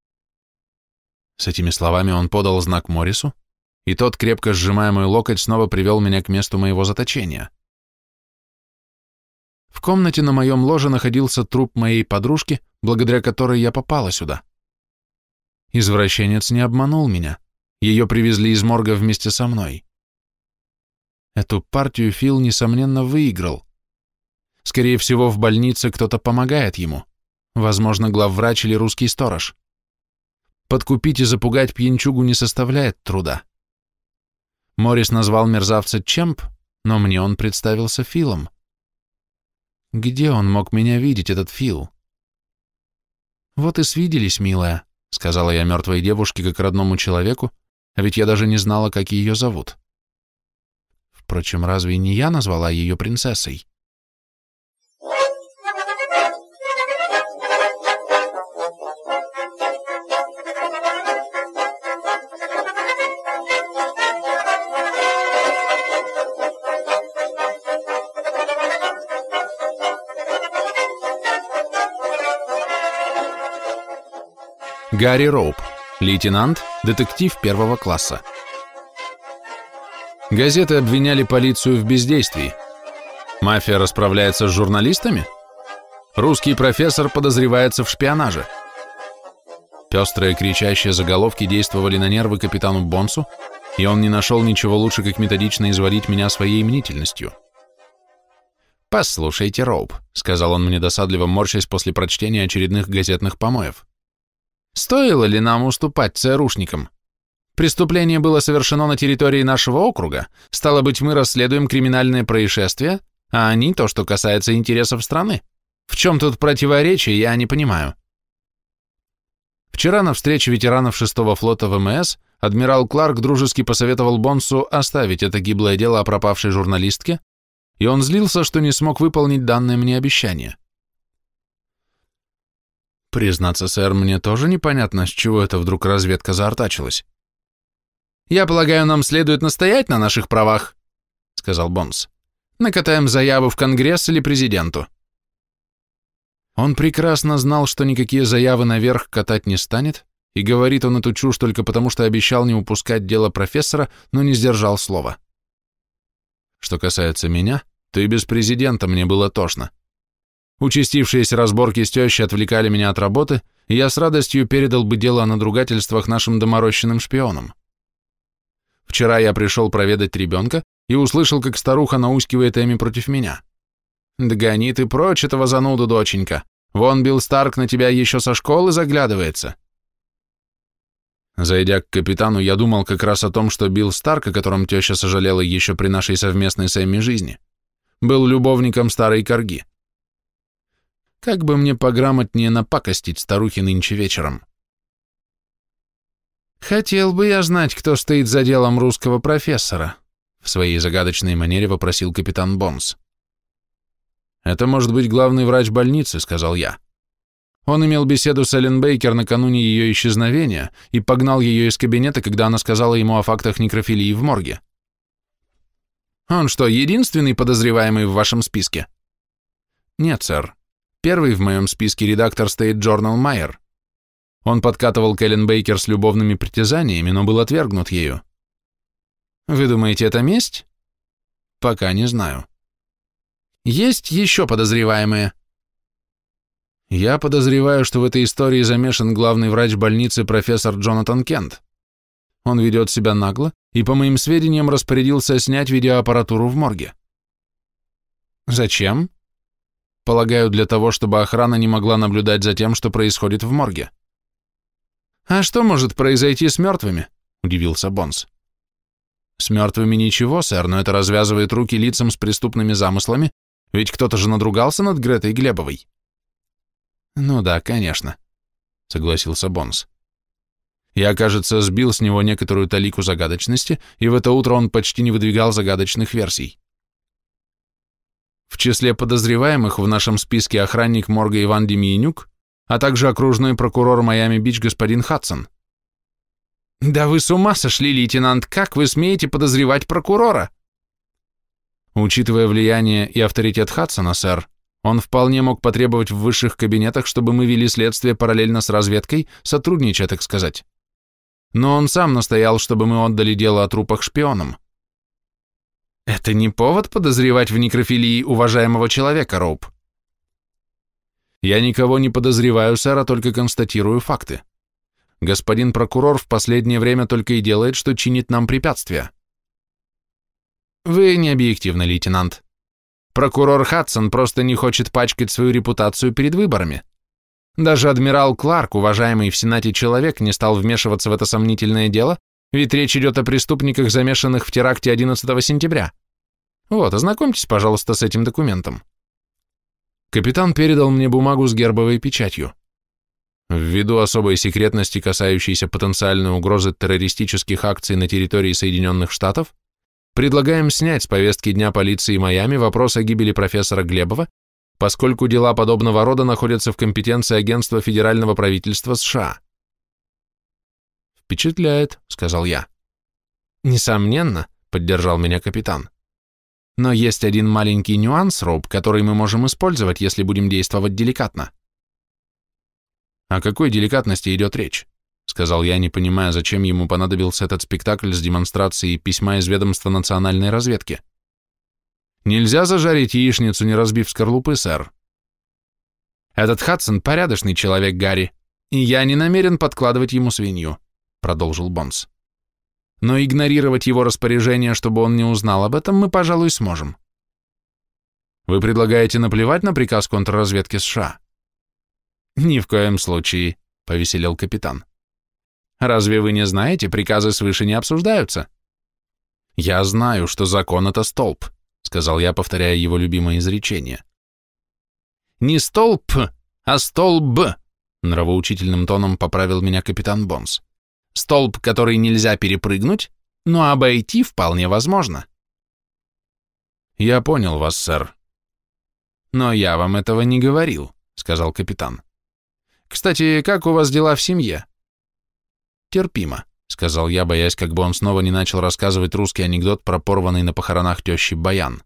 S1: С этими словами он подал знак Моррису, и тот, крепко сжимая мой локоть, снова привел меня к месту моего заточения. В комнате на моем ложе находился труп моей подружки, благодаря которой я попала сюда. Извращенец не обманул меня, ее привезли из морга вместе со мной. Эту партию Фил, несомненно, выиграл. Скорее всего, в больнице кто-то помогает ему, возможно, главврач или русский сторож. Подкупить и запугать пьянчугу не составляет труда. Моррис назвал мерзавца Чемп, но мне он представился Филом. Где он мог меня видеть, этот Фил? «Вот и свиделись, милая», — сказала я мертвой девушке как родному человеку, а ведь я даже не знала, как ее зовут. Впрочем, разве не я назвала ее принцессой? Гарри Роуп, лейтенант, детектив первого класса. Газеты обвиняли полицию в бездействии. Мафия расправляется с журналистами? Русский профессор подозревается в шпионаже. Пестрые кричащие заголовки действовали на нервы капитану Бонсу, и он не нашел ничего лучше, как методично изводить меня своей мнительностью. «Послушайте, Роуп», — сказал он мне досадливо, морщась после прочтения очередных газетных помоев. «Стоило ли нам уступать ЦРУшникам? Преступление было совершено на территории нашего округа, стало быть, мы расследуем криминальные происшествия, а они то, что касается интересов страны. В чем тут противоречие, я не понимаю». Вчера на встрече ветеранов 6-го флота ВМС адмирал Кларк дружески посоветовал Бонсу оставить это гиблое дело о пропавшей журналистке, и он злился, что не смог выполнить данное мне обещание. Признаться, сэр, мне тоже непонятно, с чего это вдруг разведка заортачилась. «Я полагаю, нам следует настоять на наших правах», — сказал Бонс. «Накатаем заяву в Конгресс или президенту». Он прекрасно знал, что никакие заявы наверх катать не станет, и говорит он эту чушь только потому, что обещал не упускать дело профессора, но не сдержал слова. Что касается меня, то и без президента мне было тошно. Участившиеся разборки с тещей отвлекали меня от работы, и я с радостью передал бы дело о надругательствах нашим доморощенным шпионам. Вчера я пришел проведать ребенка и услышал, как старуха наускивает Эми против меня. «Догони ты прочь этого зануду, доченька. Вон Билл Старк на тебя еще со школы заглядывается». Зайдя к капитану, я думал как раз о том, что Билл Старк, о котором теща сожалела еще при нашей совместной с Эмми жизни, был любовником старой корги. Как бы мне пограмотнее напакостить старухе нынче вечером? «Хотел бы я знать, кто стоит за делом русского профессора», в своей загадочной манере вопросил капитан Бонс. «Это может быть главный врач больницы», — сказал я. Он имел беседу с Эллен Бейкер накануне ее исчезновения и погнал ее из кабинета, когда она сказала ему о фактах некрофилии в морге. Он что, единственный подозреваемый в вашем списке? Нет, сэр. Первый в моем списке редактор State Journal Майер. Он подкатывал к Эллен Бейкер с любовными притязаниями, но был отвергнут ею. Вы думаете, это месть? Пока не знаю. Есть еще подозреваемые? Я подозреваю, что в этой истории замешан главный врач больницы профессор Джонатан Кент. Он ведет себя нагло и, по моим сведениям, распорядился снять видеоаппаратуру в морге. Зачем? Полагаю, для того, чтобы охрана не могла наблюдать за тем, что происходит в морге. А что может произойти с мертвыми? Удивился Бонс. С мертвыми ничего, сэр, но это развязывает руки лицам с преступными замыслами, ведь кто-то же надругался над Гретой Глебовой. Ну да, конечно, согласился Бонс. Я, кажется, сбил с него некоторую талику загадочности, и в это утро он почти не выдвигал загадочных версий. В числе подозреваемых в нашем списке охранник морга Иван Демьянюк, а также окружной прокурор Майами-Бич господин Хадсон. Да вы с ума сошли, лейтенант, как вы смеете подозревать прокурора? Учитывая влияние и авторитет Хадсона, сэр, он вполне мог потребовать в высших кабинетах, чтобы мы вели следствие параллельно с разведкой, сотрудничая, так сказать. Но он сам настоял, чтобы мы отдали дело о трупах шпионам. Это не повод подозревать в некрофилии уважаемого человека, Роуп. Я никого не подозреваю, сэр, а только констатирую факты. Господин прокурор в последнее время только и делает, что чинит нам препятствия. Вы не объективны, лейтенант. Прокурор Хадсон просто не хочет пачкать свою репутацию перед выборами. Даже адмирал Кларк, уважаемый в Сенате человек, не стал вмешиваться в это сомнительное дело, ведь речь идет о преступниках, замешанных в теракте 11 сентября. Вот, ознакомьтесь, пожалуйста, с этим документом. Капитан передал мне бумагу с гербовой печатью. Ввиду особой секретности, касающейся потенциальной угрозы террористических акций на территории Соединенных Штатов, предлагаем снять с повестки дня полиции Майами вопрос о гибели профессора Глебова, поскольку дела подобного рода находятся в компетенции агентства федерального правительства США. «Впечатляет», — сказал я. «Несомненно», — поддержал меня капитан. «Но есть один маленький нюанс, Роб, который мы можем использовать, если будем действовать деликатно». «О какой деликатности идет речь?» — сказал я, не понимая, зачем ему понадобился этот спектакль с демонстрацией письма из ведомства национальной разведки. «Нельзя зажарить яичницу, не разбив скорлупы, сэр». «Этот Хадсон порядочный человек, Гарри, и я не намерен подкладывать ему свинью», — продолжил Бонс. «Но игнорировать его распоряжение, чтобы он не узнал об этом, мы, пожалуй, сможем». «Вы предлагаете наплевать на приказ контрразведки США?» «Ни в коем случае», — повеселел капитан. «Разве вы не знаете, приказы свыше не обсуждаются?» «Я знаю, что закон — это столб», — сказал я, повторяя его любимое изречение. «Не столб, а столб», — нравоучительным тоном поправил меня капитан Бонс. «Столб, который нельзя перепрыгнуть, но обойти вполне возможно». «Я понял вас, сэр». «Но я вам этого не говорил», — сказал капитан. «Кстати, как у вас дела в семье?» «Терпимо», — сказал я, боясь, как бы он снова не начал рассказывать русский анекдот про порванный на похоронах тещи баян.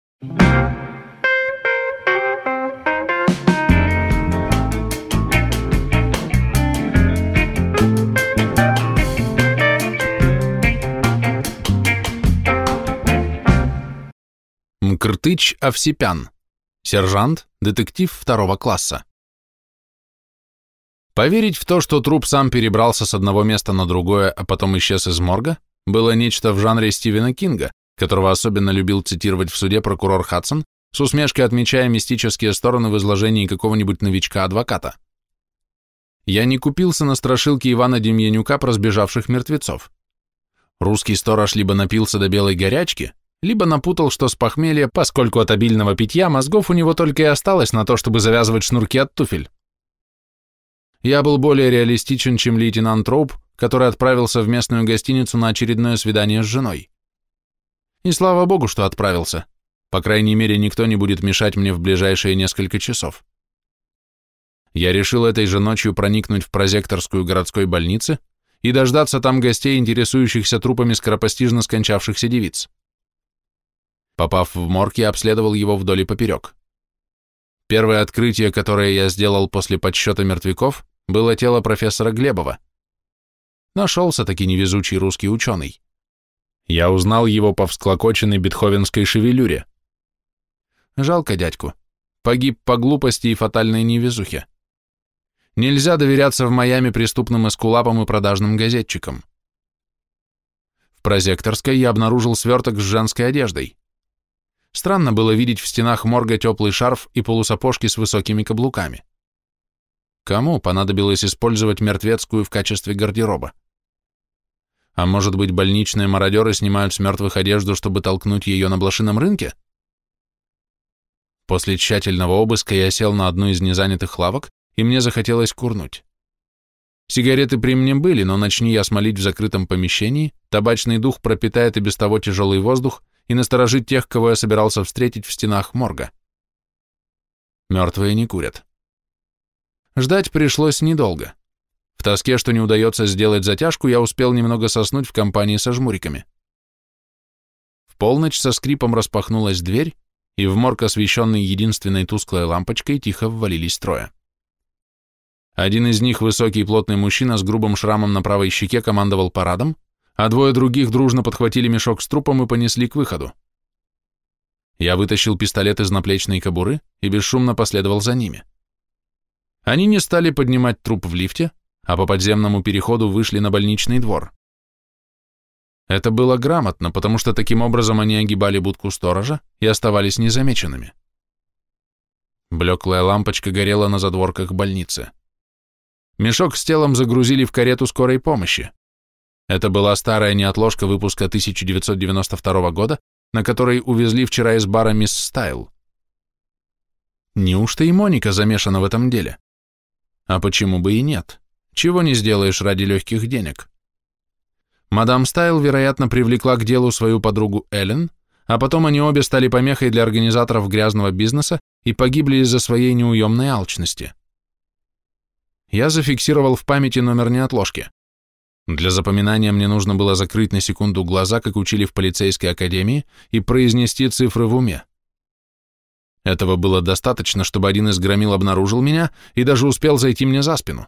S1: Мкртыч Овсепян, сержант, детектив 2 класса. Поверить в то, что труп сам перебрался с одного места на другое, а потом исчез из морга, было нечто в жанре Стивена Кинга, которого особенно любил цитировать в суде прокурор Хадсон, с усмешкой отмечая мистические стороны в изложении какого-нибудь новичка-адвоката. Я не купился на страшилки Ивана Демьянюка про сбежавших мертвецов. Русский сторож либо напился до белой горячки, либо напутал, что с похмелья, поскольку от обильного питья мозгов у него только и осталось на то, чтобы завязывать шнурки от туфель. Я был более реалистичен, чем лейтенант Роуп, который отправился в местную гостиницу на очередное свидание с женой. И слава богу, что отправился. По крайней мере, никто не будет мешать мне в ближайшие несколько часов. Я решил этой же ночью проникнуть в прозекторскую городской больницы и дождаться там гостей, интересующихся трупами скоропостижно скончавшихся девиц. Попав в морг, я обследовал его вдоль и поперек. Первое открытие, которое я сделал после подсчета мертвяков, было тело профессора Глебова. Нашелся таки невезучий русский ученый. Я узнал его по всклокоченной бетховенской шевелюре. Жалко дядьку. Погиб по глупости и фатальной невезухе. Нельзя доверяться в Майами преступным эскулапам и продажным газетчикам. В прозекторской я обнаружил сверток с женской одеждой. Странно было видеть в стенах морга теплый шарф и полусапожки с высокими каблуками. Кому понадобилось использовать мертвецкую в качестве гардероба? А может быть, больничные мародеры снимают с мертвых одежду, чтобы толкнуть ее на блошином рынке? После тщательного обыска я сел на одну из незанятых лавок, и мне захотелось курнуть. Сигареты при мне были, но начни я смолить в закрытом помещении, табачный дух пропитает и без того тяжелый воздух и насторожит тех, кого я собирался встретить в стенах морга. Мертвые не курят. Ждать пришлось недолго. В тоске, что не удается сделать затяжку, я успел немного соснуть в компании со жмуриками. В полночь со скрипом распахнулась дверь, и в морг, освещенный единственной тусклой лампочкой, тихо ввалились трое. Один из них, высокий и плотный мужчина с грубым шрамом на правой щеке, командовал парадом, а двое других дружно подхватили мешок с трупом и понесли к выходу. Я вытащил пистолет из наплечной кобуры и бесшумно последовал за ними. Они не стали поднимать труп в лифте, а по подземному переходу вышли на больничный двор. Это было грамотно, потому что таким образом они огибали будку сторожа и оставались незамеченными. Блеклая лампочка горела на задворках больницы. Мешок с телом загрузили в карету скорой помощи. Это была старая неотложка выпуска 1992 года, на которой увезли вчера из бара мисс Стайл. Неужто и Моника замешана в этом деле? А почему бы и нет? Чего не сделаешь ради легких денег? Мадам Стайл, вероятно, привлекла к делу свою подругу Эллен, а потом они обе стали помехой для организаторов грязного бизнеса и погибли из-за своей неуемной алчности. Я зафиксировал в памяти номер неотложки. Для запоминания мне нужно было закрыть на секунду глаза, как учили в полицейской академии, и произнести цифры в уме. Этого было достаточно, чтобы один из громил обнаружил меня и даже успел зайти мне за спину.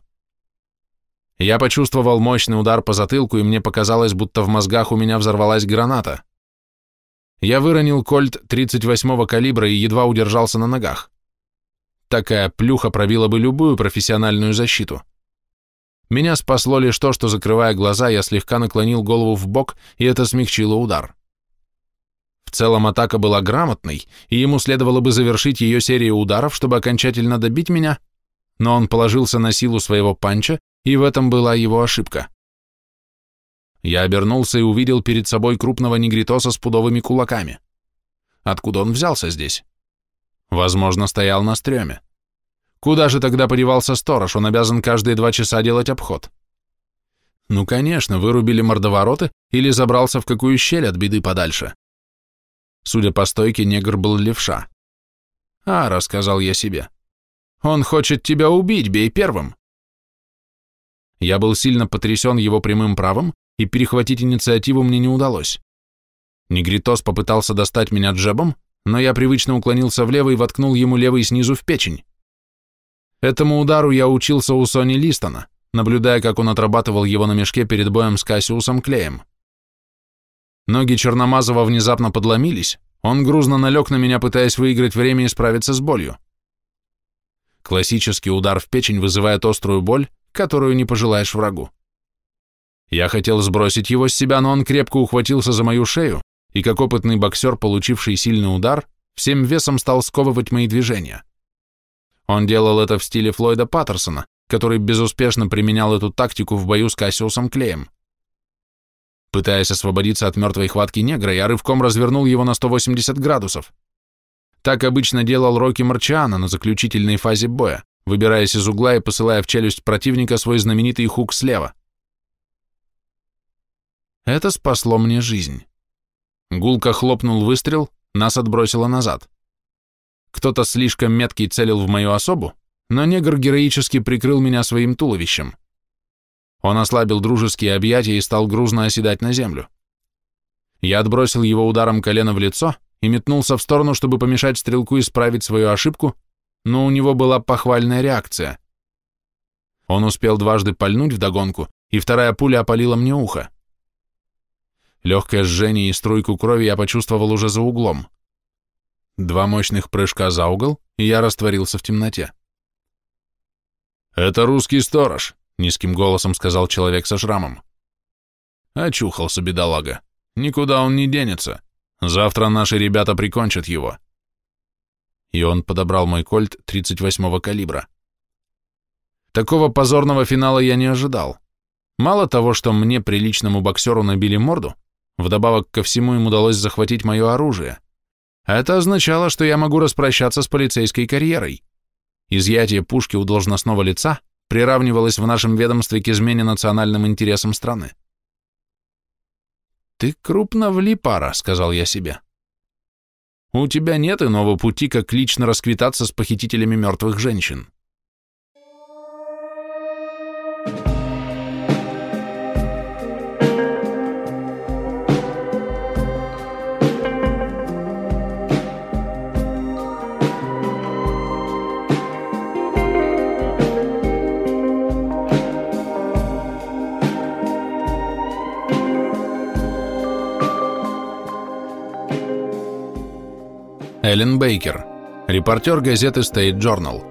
S1: Я почувствовал мощный удар по затылку, и мне показалось, будто в мозгах у меня взорвалась граната. Я выронил кольт 38-го калибра и едва удержался на ногах. Такая плюха пробила бы любую профессиональную защиту. Меня спасло лишь то, что, закрывая глаза, я слегка наклонил голову в бок, и это смягчило удар. В целом атака была грамотной, и ему следовало бы завершить ее серию ударов, чтобы окончательно добить меня, но он положился на силу своего панча, и в этом была его ошибка. Я обернулся и увидел перед собой крупного негритоса с пудовыми кулаками. Откуда он взялся здесь? Возможно, стоял на стреме. Куда же тогда подевался сторож? Он обязан каждые 2 часа делать обход. Ну, конечно, вырубили мордовороты или забрался в какую щель от беды подальше. Судя по стойке, негр был левша. «А», — рассказал я себе, — «он хочет тебя убить, бей первым». Я был сильно потрясен его прямым правом, и перехватить инициативу мне не удалось. Негритос попытался достать меня джебом, но я привычно уклонился влево и воткнул ему левый снизу в печень. Этому удару я учился у Сони Листона, наблюдая, как он отрабатывал его на мешке перед боем с Кассиусом Клеем. Ноги Черномазова внезапно подломились, он грузно налег на меня, пытаясь выиграть время и справиться с болью. Классический удар в печень вызывает острую боль, которую не пожелаешь врагу. Я хотел сбросить его с себя, но он крепко ухватился за мою шею, и как опытный боксер, получивший сильный удар, всем весом стал сковывать мои движения. Он делал это в стиле Флойда Паттерсона, который безуспешно применял эту тактику в бою с Кассиусом Клеем. Пытаясь освободиться от мертвой хватки негра, я рывком развернул его на 180 градусов. Так обычно делал Рокки Марчиано на заключительной фазе боя, выбираясь из угла и посылая в челюсть противника свой знаменитый хук слева. Это спасло мне жизнь. Гулко хлопнул выстрел, нас отбросило назад. Кто-то слишком меткий целил в мою особу, но негр героически прикрыл меня своим туловищем. Он ослабил дружеские объятия и стал грузно оседать на землю. Я отбросил его ударом колена в лицо и метнулся в сторону, чтобы помешать стрелку исправить свою ошибку, но у него была похвальная реакция. Он успел дважды пальнуть вдогонку, и вторая пуля опалила мне ухо. Легкое жжение и струйку крови я почувствовал уже за углом. 2 мощных прыжка за угол, и я растворился в темноте. «Это русский сторож», — низким голосом сказал человек со шрамом. «Очухался, бедолага. Никуда он не денется. Завтра наши ребята прикончат его». И он подобрал мой кольт 38-го калибра. Такого позорного финала я не ожидал. Мало того, что мне, приличному боксеру, набили морду, вдобавок ко всему им удалось захватить мое оружие. А это означало, что я могу распрощаться с полицейской карьерой. Изъятие пушки у должностного лица приравнивалось в нашем ведомстве к измене национальным интересам страны. «Ты крупно влип, пара», — сказал я себе. «У тебя нет иного пути, как лично расквитаться с похитителями мертвых женщин». Эллен Бейкер, репортер газеты State Journal.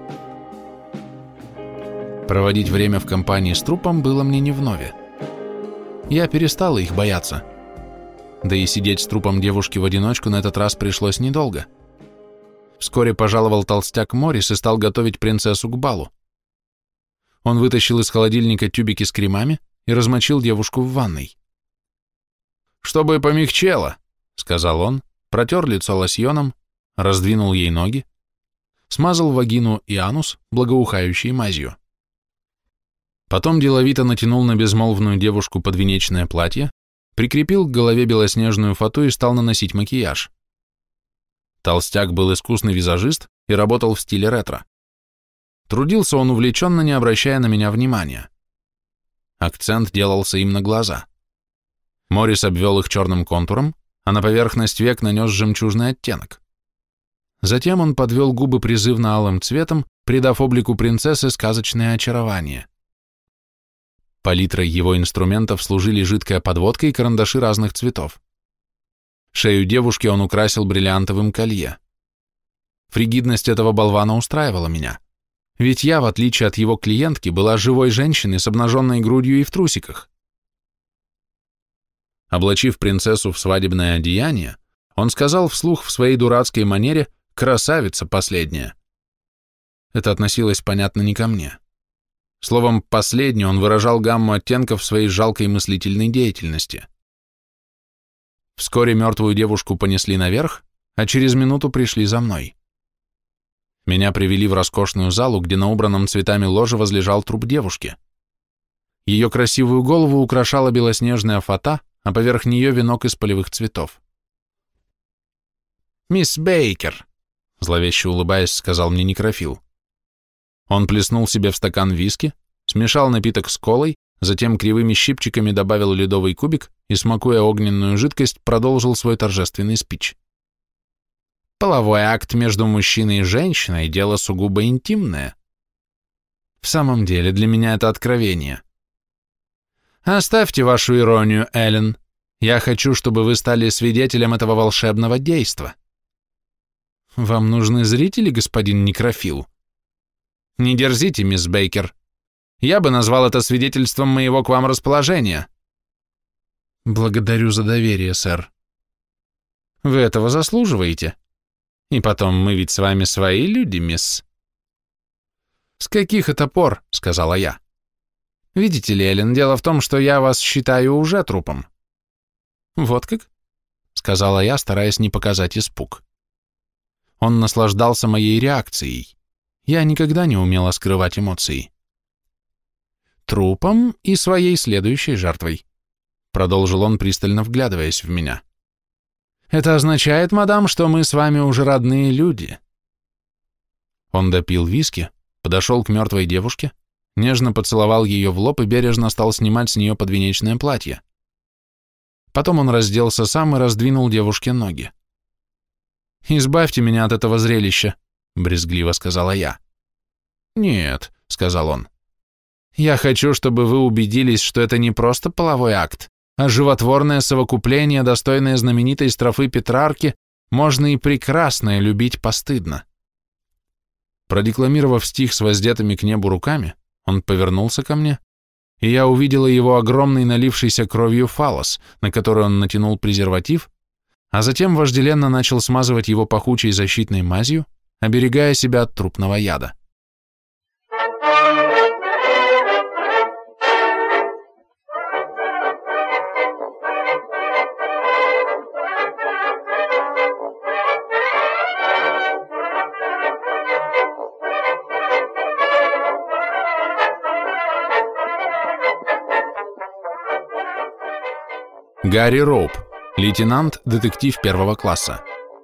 S1: Проводить время в компании с трупом было мне не вновь. Я перестала их бояться. Да и сидеть с трупом девушки в одиночку на этот раз пришлось недолго. Вскоре пожаловал толстяк Моррис и стал готовить принцессу к балу. Он вытащил из холодильника тюбики с кремами и размочил девушку в ванной. «Чтобы помягчело», — сказал он, протер лицо лосьоном, раздвинул ей ноги, смазал вагину и анус благоухающей мазью. Потом деловито натянул на безмолвную девушку подвенечное платье, прикрепил к голове белоснежную фату и стал наносить макияж. Толстяк был искусный визажист и работал в стиле ретро. Трудился он увлеченно, не обращая на меня внимания. Акцент делался им на глаза. Моррис обвел их черным контуром, а на поверхность век нанес жемчужный оттенок. Затем он подвел губы призывно алым цветом, придав облику принцессы сказочное очарование. Палитрой его инструментов служили жидкая подводка и карандаши разных цветов. Шею девушки он украсил бриллиантовым колье. Фригидность этого болвана устраивала меня, ведь я, в отличие от его клиентки, была живой женщиной с обнаженной грудью и в трусиках. Облачив принцессу в свадебное одеяние, он сказал вслух в своей дурацкой манере «красавица последняя». Это относилось, понятно, не ко мне. Словом, последний он выражал гамму оттенков своей жалкой мыслительной деятельности. Вскоре мертвую девушку понесли наверх, а через минуту пришли за мной. Меня привели в роскошную залу, где на убранном цветами ложе возлежал труп девушки. Ее красивую голову украшала белоснежная фата, а поверх нее венок из полевых цветов. «Мисс Бейкер», — зловеще улыбаясь, сказал мне некрофил. Он плеснул себе в стакан виски, смешал напиток с колой, затем кривыми щипчиками добавил ледовый кубик и, смакуя огненную жидкость, продолжил свой торжественный спич. «Половой акт между мужчиной и женщиной — дело сугубо интимное. В самом деле, для меня это откровение. Оставьте вашу иронию, Эллен. Я хочу, чтобы вы стали свидетелем этого волшебного действа. Вам нужны зрители, господин некрофил? Не дерзите, мисс Бейкер. Я бы назвал это свидетельством моего к вам расположения». «Благодарю за доверие, сэр». «Вы этого заслуживаете. И потом, мы ведь с вами свои люди, мисс». «С каких это пор?» — сказала я. «Видите ли, Эллен, дело в том, что я вас считаю уже трупом». «Вот как?» — сказала я, стараясь не показать испуг. Он наслаждался моей реакцией. Я никогда не умела скрывать эмоции. «Трупом и своей следующей жертвой», — продолжил он, пристально вглядываясь в меня. «Это означает, мадам, что мы с вами уже родные люди». Он допил виски, подошел к мертвой девушке, нежно поцеловал ее в лоб и бережно стал снимать с нее подвенечное платье. Потом он разделся сам и раздвинул девушке ноги. «Избавьте меня от этого зрелища», — брезгливо сказала я. «Нет», — сказал он. «Я хочу, чтобы вы убедились, что это не просто половой акт, а животворное совокупление, достойное знаменитой строфы Петрарки, можно и прекрасное любить постыдно». Продекламировав стих с воздетыми к небу руками, он повернулся ко мне, и я увидела его огромный налившийся кровью фаллос, на который он натянул презерватив, а затем вожделенно начал смазывать его пахучей защитной мазью, оберегая себя от трупного яда. Гарри Роуп, лейтенант, детектив 1 класса.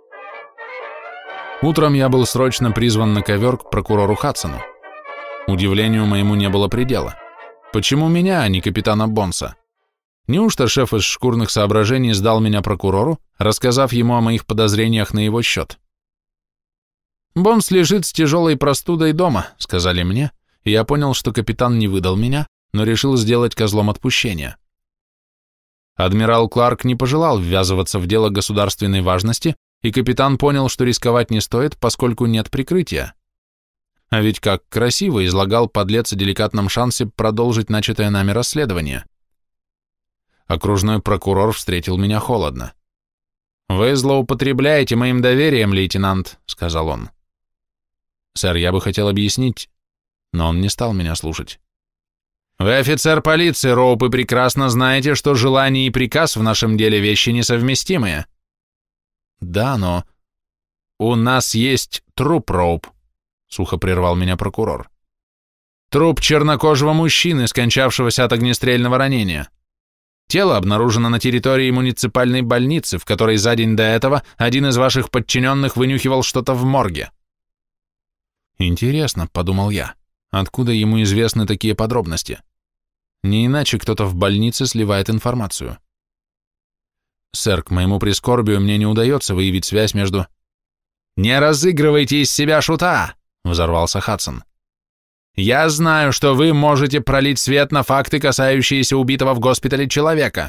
S1: Утром я был срочно призван на ковер к прокурору Хадсону. Удивлению моему не было предела. Почему меня, а не капитана Бонса? Неужто шеф из шкурных соображений сдал меня прокурору, рассказав ему о моих подозрениях на его счет? «Бонс лежит с тяжелой простудой дома», — сказали мне, и я понял, что капитан не выдал меня, но решил сделать козлом отпущения. Адмирал Кларк не пожелал ввязываться в дело государственной важности, и капитан понял, что рисковать не стоит, поскольку нет прикрытия. А ведь как красиво излагал подлец о деликатном шансе продолжить начатое нами расследование. Окружной прокурор встретил меня холодно. «Вы злоупотребляете моим доверием, лейтенант», — сказал он. «Сэр, я бы хотел объяснить», но он не стал меня слушать. «Вы офицер полиции, Роуп, и прекрасно знаете, что желание и приказ в нашем деле вещи несовместимые». «Да, но...» «У нас есть труп, Роуп», — сухо прервал меня прокурор. «Труп чернокожего мужчины, скончавшегося от огнестрельного ранения. Тело обнаружено на территории муниципальной больницы, в которой за день до этого один из ваших подчиненных вынюхивал что-то в морге». «Интересно», — подумал я, — «откуда ему известны такие подробности? Не иначе кто-то в больнице сливает информацию». «Сэр, к моему прискорбию мне не удается выявить связь между...» «Не разыгрывайте из себя шута!» — взорвался Хадсон. «Я знаю, что вы можете пролить свет на факты, касающиеся убитого в госпитале человека».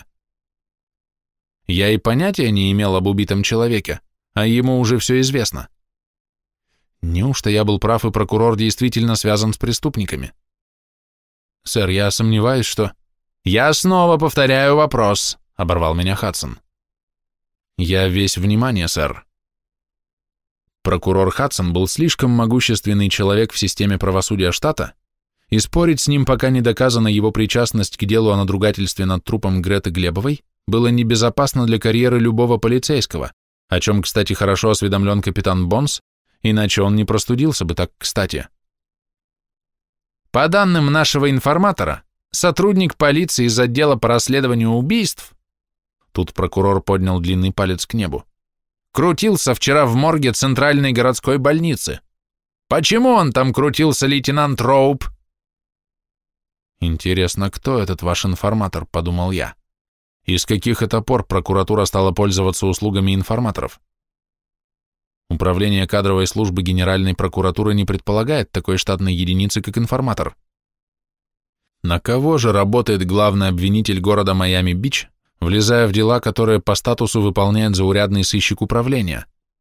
S1: Я и понятия не имел об убитом человеке, а ему уже все известно. Неужто я был прав, и прокурор действительно связан с преступниками? «Сэр, я сомневаюсь, что...» «Я снова повторяю вопрос», — оборвал меня Хадсон. «Я весь внимание, сэр». Прокурор Хадсон был слишком могущественный человек в системе правосудия штата, и спорить с ним, пока не доказана его причастность к делу о надругательстве над трупом Греты Глебовой, было небезопасно для карьеры любого полицейского, о чем, кстати, хорошо осведомлен капитан Бонс, иначе он не простудился бы так кстати. «По данным нашего информатора, сотрудник полиции из отдела по расследованию убийств...» Тут прокурор поднял длинный палец к небу. «Крутился вчера в морге Центральной городской больницы. Почему он там крутился, лейтенант Роуп?» «Интересно, кто этот ваш информатор?» — подумал я. «И с каких это пор прокуратура стала пользоваться услугами информаторов?» Управление кадровой службы Генеральной прокуратуры не предполагает такой штатной единицы, как информатор. На кого же работает главный обвинитель города Майами-Бич, влезая в дела, которые по статусу выполняет заурядный сыщик управления?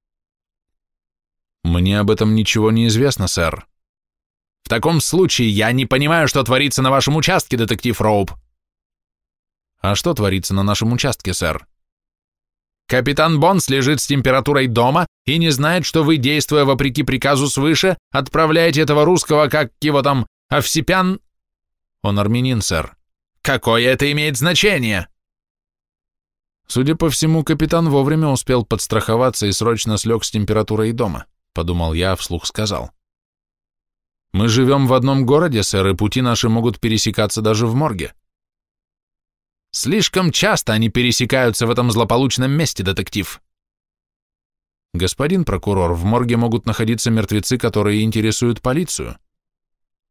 S1: «Мне об этом ничего не известно, сэр». «В таком случае я не понимаю, что творится на вашем участке, детектив Роуп». «А что творится на нашем участке, сэр?» «Капитан Бонс лежит с температурой дома и не знает, что вы, действуя вопреки приказу свыше, отправляете этого русского, как его там, Овсепян...» «Он армянин, сэр». «Какое это имеет значение?» «Судя по всему, капитан вовремя успел подстраховаться и срочно слег с температурой дома», — подумал я, а вслух сказал. «Мы живем в одном городе, сэр, и пути наши могут пересекаться даже в морге». «Слишком часто они пересекаются в этом злополучном месте, детектив». «Господин прокурор, в морге могут находиться мертвецы, которые интересуют полицию.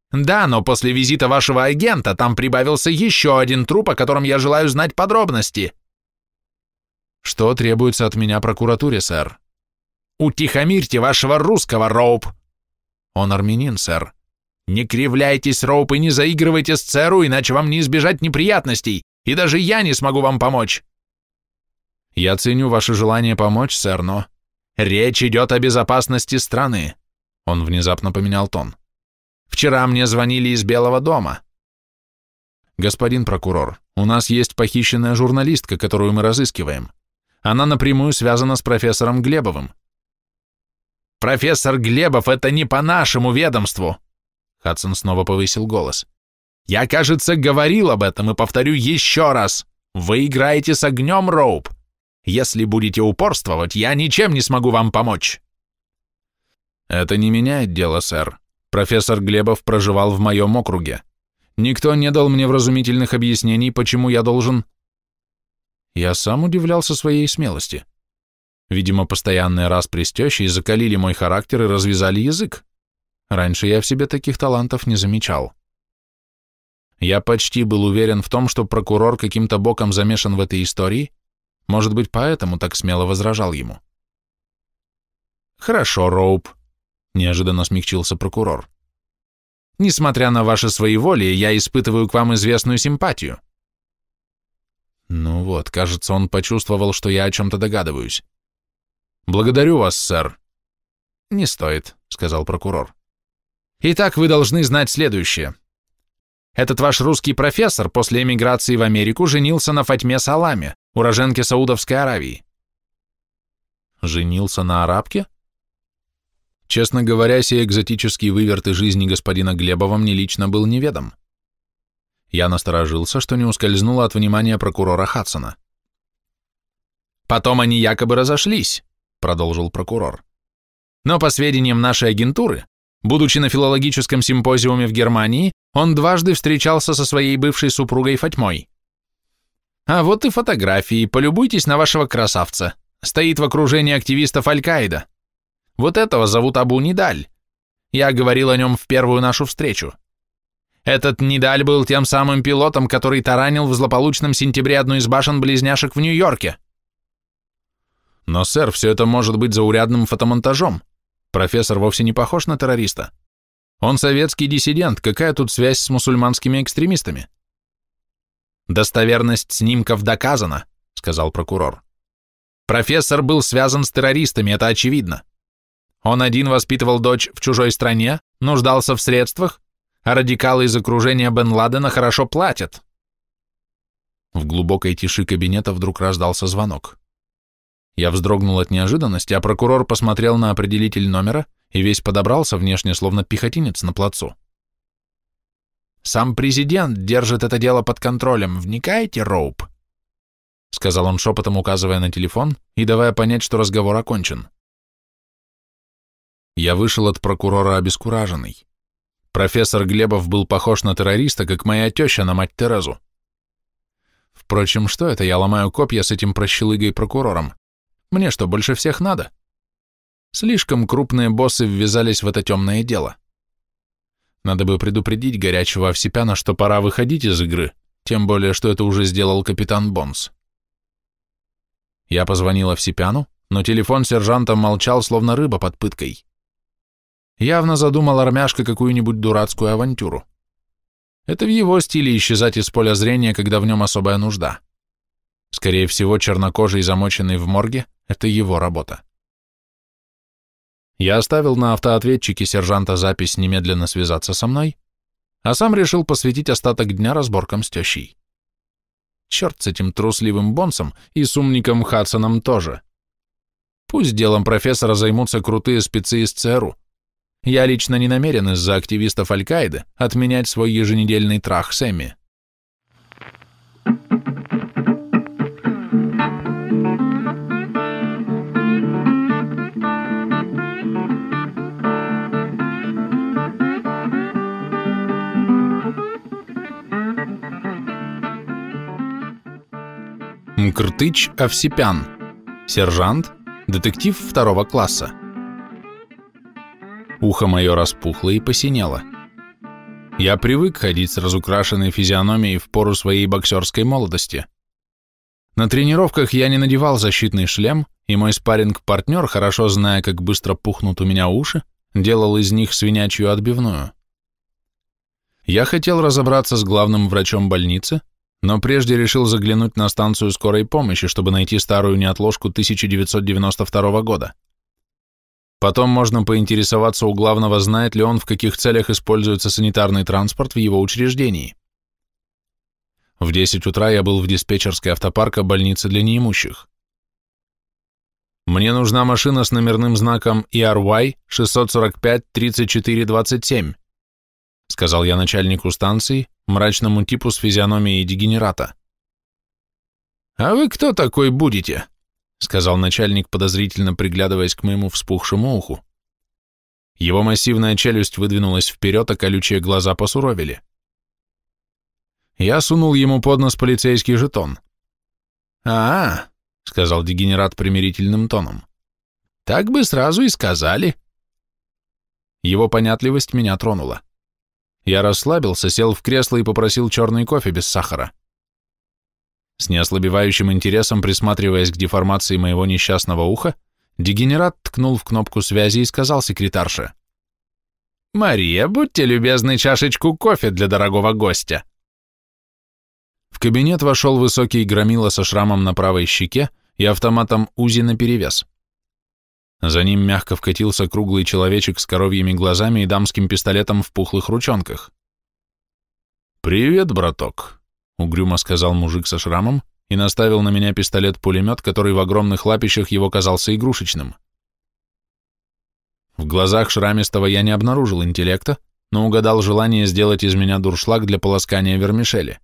S1: Да, но после визита вашего агента там прибавился еще один труп, о котором я желаю знать подробности. Что требуется от меня прокуратуре, сэр? Утихомирьте вашего русского, Роуп. Он армянин, сэр. Не кривляйтесь, Роуп, и не заигрывайте с ЦРУ, иначе вам не избежать неприятностей, и даже я не смогу вам помочь. Я ценю ваше желание помочь, сэр, но... Речь идет о безопасности страны. Он внезапно поменял тон. Вчера мне звонили из Белого дома. Господин прокурор, у нас есть похищенная журналистка, которую мы разыскиваем. Она напрямую связана с профессором Глебовым. Профессор Глебов — это не по нашему ведомству. Хадсон снова повысил голос. Я, кажется, говорил об этом и повторю еще раз. Вы играете с огнем, Роуп. Если будете упорствовать, я ничем не смогу вам помочь. Это не меняет дело, сэр. Профессор Глебов проживал в моем округе. Никто не дал мне вразумительных объяснений, почему я должен... Я сам удивлялся своей смелости. Видимо, постоянные распри с тещей закалили мой характер и развязали язык. Раньше я в себе таких талантов не замечал. Я почти был уверен в том, что прокурор каким-то боком замешан в этой истории, может быть, поэтому так смело возражал ему. «Хорошо, Роуп», — неожиданно смягчился прокурор. «Несмотря на ваше своеволие, я испытываю к вам известную симпатию». Ну вот, кажется, он почувствовал, что я о чем-то догадываюсь. «Благодарю вас, сэр». «Не стоит», — сказал прокурор. «Итак, вы должны знать следующее. Этот ваш русский профессор после эмиграции в Америку женился на Фатьме Саламе, уроженке Саудовской Аравии». «Женился на арабке?» Честно говоря, сей экзотический выверт из жизни господина Глебова мне лично был неведом. Я насторожился, что не ускользнуло от внимания прокурора Хадсона. «Потом они якобы разошлись», — продолжил прокурор. «Но по сведениям нашей агентуры, будучи на филологическом симпозиуме в Германии, он дважды встречался со своей бывшей супругой Фатьмой. А вот и фотографии, полюбуйтесь на вашего красавца. Стоит в окружении активистов Аль-Каида. Вот этого зовут Абу Нидаль. Я говорил о нем в первую нашу встречу. Этот Нидаль был тем самым пилотом, который таранил в злополучном сентябре одну из башен-близняшек в Нью-Йорке». «Но, сэр, все это может быть заурядным фотомонтажом. Профессор вовсе не похож на террориста. Он советский диссидент, какая тут связь с мусульманскими экстремистами?» «Достоверность снимков доказана», — сказал прокурор. «Профессор был связан с террористами, это очевидно. Он один воспитывал дочь в чужой стране, нуждался в средствах, а радикалы из окружения Бен Ладена хорошо платят». В глубокой тиши кабинета вдруг раздался звонок. Я вздрогнул от неожиданности, а прокурор посмотрел на определитель номера и весь подобрался внешне, словно пехотинец на плацу. «Сам президент держит это дело под контролем, вникаете, Роуп?» — сказал он шепотом, указывая на телефон и давая понять, что разговор окончен. Я вышел от прокурора обескураженный. Профессор Глебов был похож на террориста, как моя теща на мать Терезу. Впрочем, что это я ломаю копья с этим прощелыгой-прокурором? Мне что, больше всех надо? Слишком крупные боссы ввязались в это темное дело. Надо бы предупредить горячего Овсепяна, что пора выходить из игры, тем более, что это уже сделал капитан Бонс. Я позвонил Овсепяну, но телефон сержанта молчал, словно рыба под пыткой. Явно задумал армяшка какую-нибудь дурацкую авантюру. Это в его стиле исчезать из поля зрения, когда в нем особая нужда. Скорее всего, чернокожий, замоченный в морге, это его работа. Я оставил на автоответчике сержанта запись немедленно связаться со мной, а сам решил посвятить остаток дня разборкам с тещей. Черт с этим трусливым Бонсом и с умником Хадсоном тоже. Пусть делом профессора займутся крутые спецы из ЦРУ. Я лично не намерен из-за активистов Аль-Каиды отменять свой еженедельный трах с Эмми. Мкртыч Овсепян, сержант, детектив 2 класса. Ухо мое распухло и посинело. Я привык ходить с разукрашенной физиономией в пору своей боксерской молодости. На тренировках я не надевал защитный шлем, и мой спарринг-партнер, хорошо зная, как быстро пухнут у меня уши, делал из них свинячью отбивную. Я хотел разобраться с главным врачом больницы, но прежде решил заглянуть на станцию скорой помощи, чтобы найти старую неотложку 1992 года. Потом можно поинтересоваться у главного, знает ли он, в каких целях используется санитарный транспорт в его учреждении. В 10 утра я был в диспетчерской автопарка больницы для неимущих. «Мне нужна машина с номерным знаком ERY 645-3427», сказал я начальнику станции, мрачному типу с физиономией дегенерата. «А вы кто такой будете?» сказал начальник, подозрительно приглядываясь к моему вспухшему уху. Его массивная челюсть выдвинулась вперед, а колючие глаза посуровели. Я сунул ему под нос полицейский жетон. «А-а», — сказал дегенерат примирительным тоном, — «так бы сразу и сказали». Его понятливость меня тронула. Я расслабился, сел в кресло и попросил черный кофе без сахара. С неослабевающим интересом, присматриваясь к деформации моего несчастного уха, дегенерат ткнул в кнопку связи и сказал секретарше: «Мария, будьте любезны, чашечку кофе для дорогого гостя». В кабинет вошел высокий громила со шрамом на правой щеке и автоматом УЗИ наперевес. За ним мягко вкатился круглый человечек с коровьими глазами и дамским пистолетом в пухлых ручонках. «Привет, браток», — угрюмо сказал мужик со шрамом и наставил на меня пистолет-пулемет, который в огромных лапищах его казался игрушечным. В глазах шрамистого я не обнаружил интеллекта, но угадал желание сделать из меня дуршлаг для полоскания вермишели.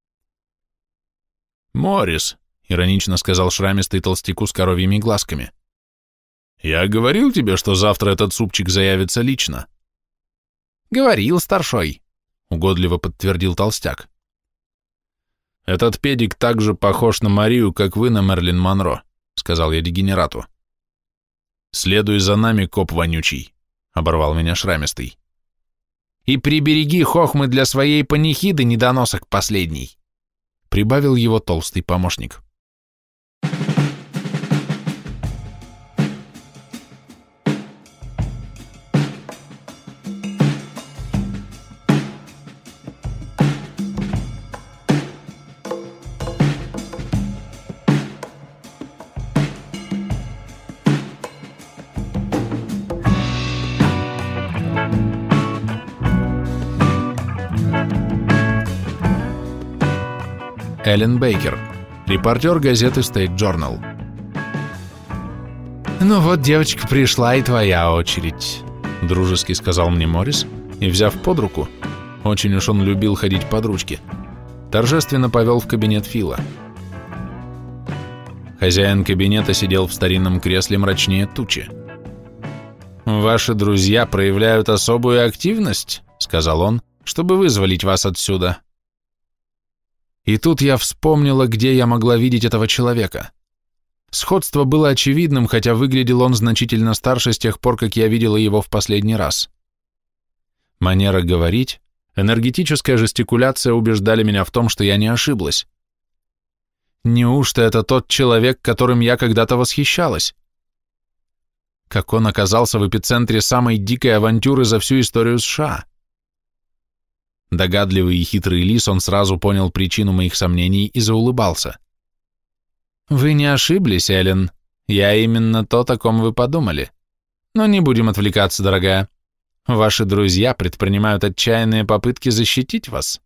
S1: «Моррис», — иронично сказал шрамистый толстяку с коровьими глазками, — «я говорил тебе, что завтра этот супчик заявится лично». «Говорил, старшой», — угодливо подтвердил толстяк. «Этот педик так же похож на Марию, как вы на Мерлин Монро», — сказал я дегенерату. «Следуй за нами, коп вонючий», — оборвал меня шрамистый. «И прибереги хохмы для своей панихиды, недоносок последний», — прибавил его толстый помощник. Эллен Бейкер, репортер газеты State Journal. «Ну вот, девочка, пришла и твоя очередь», — дружески сказал мне Моррис, и, взяв под руку, очень уж он любил ходить под ручки, торжественно повел в кабинет Фила. Хозяин кабинета сидел в старинном кресле мрачнее тучи. «Ваши друзья проявляют особую активность», — сказал он, — «чтобы вызволить вас отсюда». И тут я вспомнила, где я могла видеть этого человека. Сходство было очевидным, хотя выглядел он значительно старше с тех пор, как я видела его в последний раз. Манера говорить, энергетическая жестикуляция убеждали меня в том, что я не ошиблась. Неужто это тот человек, которым я когда-то восхищалась? Как он оказался в эпицентре самой дикой авантюры за всю историю США? Догадливый и хитрый лис, он сразу понял причину моих сомнений и заулыбался. «Вы не ошиблись, Эллен. Я именно то, о ком вы подумали. Но не будем отвлекаться, дорогая. Ваши друзья предпринимают отчаянные попытки защитить вас».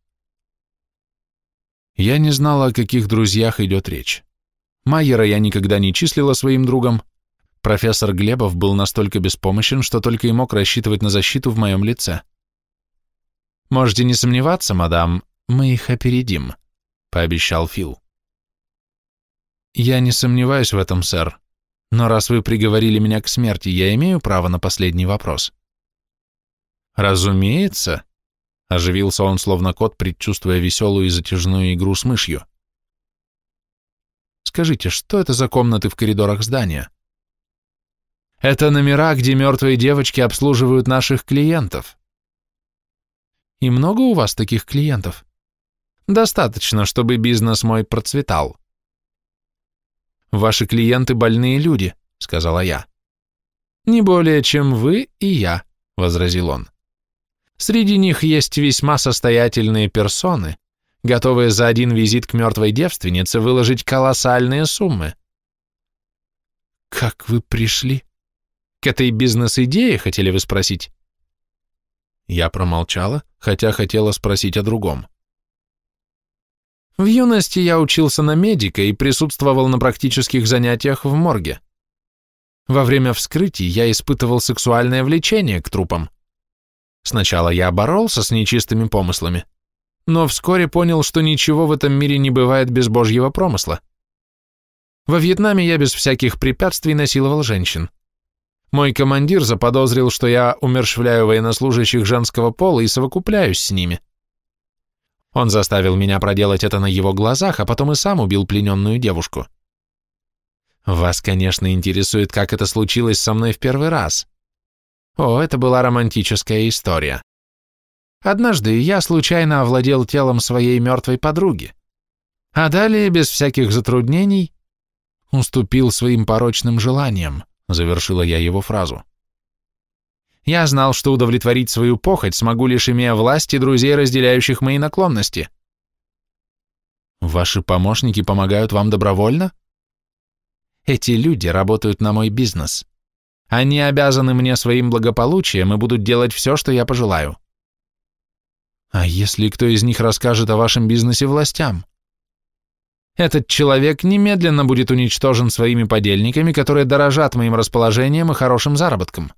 S1: Я не знала, о каких друзьях идет речь. Майера я никогда не числила своим другом. Профессор Глебов был настолько беспомощен, что только и мог рассчитывать на защиту в моем лице. «Можете не сомневаться, мадам, мы их опередим», — пообещал Фил. «Я не сомневаюсь в этом, сэр, но раз вы приговорили меня к смерти, я имею право на последний вопрос». «Разумеется», — оживился он, словно кот, предчувствуя веселую и затяжную игру с мышью. «Скажите, что это за комнаты в коридорах здания?» «Это номера, где мертвые девочки обслуживают наших клиентов». И много у вас таких клиентов? Достаточно, чтобы бизнес мой процветал. Ваши клиенты больные люди, сказала я. Не более, чем вы и я, возразил он. Среди них есть весьма состоятельные персоны, готовые за один визит к мертвой девственнице выложить колоссальные суммы. Как вы пришли? К этой бизнес-идее, хотели вы спросить? Я промолчала, хотя хотела спросить о другом. В юности я учился на медика и присутствовал на практических занятиях в морге. Во время вскрытий я испытывал сексуальное влечение к трупам. Сначала я боролся с нечистыми помыслами, но вскоре понял, что ничего в этом мире не бывает без Божьего промысла. Во Вьетнаме я без всяких препятствий насиловал женщин. Мой командир заподозрил, что я умерщвляю военнослужащих женского пола и совокупляюсь с ними. Он заставил меня проделать это на его глазах, а потом и сам убил плененную девушку. Вас, конечно, интересует, как это случилось со мной в первый раз. О, это была романтическая история. Однажды я случайно овладел телом своей мертвой подруги, а далее, без всяких затруднений, уступил своим порочным желаниям. Завершила я его фразу. Я знал, что удовлетворить свою похоть смогу, лишь имея власть и друзей, разделяющих мои наклонности. Ваши помощники помогают вам добровольно? Эти люди работают на мой бизнес. Они обязаны мне своим благополучием и будут делать все, что я пожелаю. А если кто из них расскажет о вашем бизнесе властям? Этот человек немедленно будет уничтожен своими подельниками, которые дорожат моим расположением и хорошим заработком.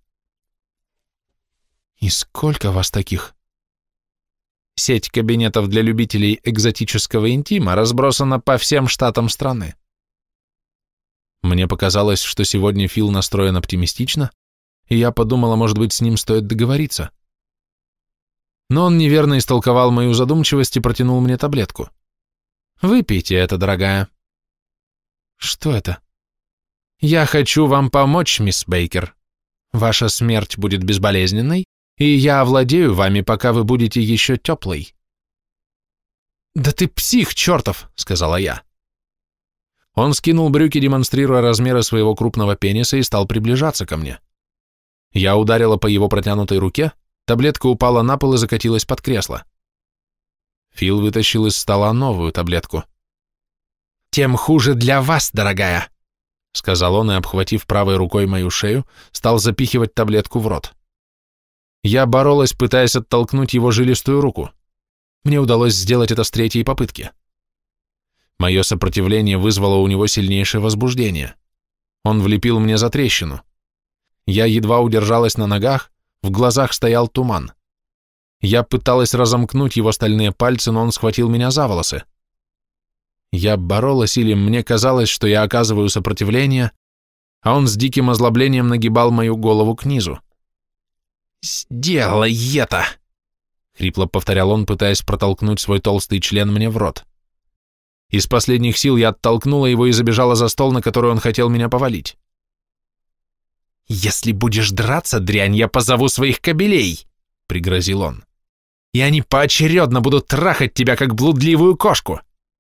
S1: И сколько вас таких? Сеть кабинетов для любителей экзотического интима разбросана по всем штатам страны. Мне показалось, что сегодня Фил настроен оптимистично, и я подумала, может быть, с ним стоит договориться. Но он неверно истолковал мою задумчивость и протянул мне таблетку. Выпейте это, дорогая. Что это? Я хочу вам помочь, мисс Бейкер. Ваша смерть будет безболезненной, и я овладею вами, пока вы будете еще теплой. Да ты псих чертов, сказала я. Он скинул брюки, демонстрируя размеры своего крупного пениса, и стал приближаться ко мне. Я ударила по его протянутой руке, таблетка упала на пол и закатилась под кресло. Фил вытащил из стола новую таблетку. «Тем хуже для вас, дорогая», — сказал он и, обхватив правой рукой мою шею, стал запихивать таблетку в рот. Я боролась, пытаясь оттолкнуть его жилистую руку. Мне удалось сделать это с третьей попытки. Мое сопротивление вызвало у него сильнейшее возбуждение. Он влепил мне за трещину. Я едва удержалась на ногах, в глазах стоял туман. Я пыталась разомкнуть его стальные пальцы, но он схватил меня за волосы. Я боролась, или мне казалось, что я оказываю сопротивление, а он с диким озлоблением нагибал мою голову к низу. «Сделай это!» — хрипло повторял он, пытаясь протолкнуть свой толстый член мне в рот. Из последних сил я оттолкнула его и забежала за стол, на который он хотел меня повалить. «Если будешь драться, дрянь, я позову своих кобелей!» — пригрозил он. «И они поочередно будут трахать тебя, как блудливую кошку!»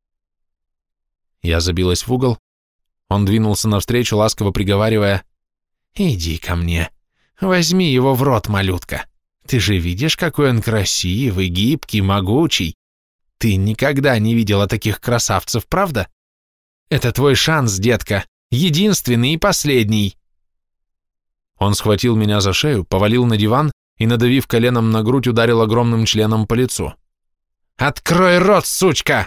S1: Я забилась в угол. Он двинулся навстречу, ласково приговаривая: «Иди ко мне, возьми его в рот, малютка. Ты же видишь, какой он красивый, гибкий, могучий. Ты никогда не видела таких красавцев, правда? Это твой шанс, детка, единственный и последний». Он схватил меня за шею, повалил на диван и, надавив коленом на грудь, ударил огромным членом по лицу. «Открой рот, сучка!»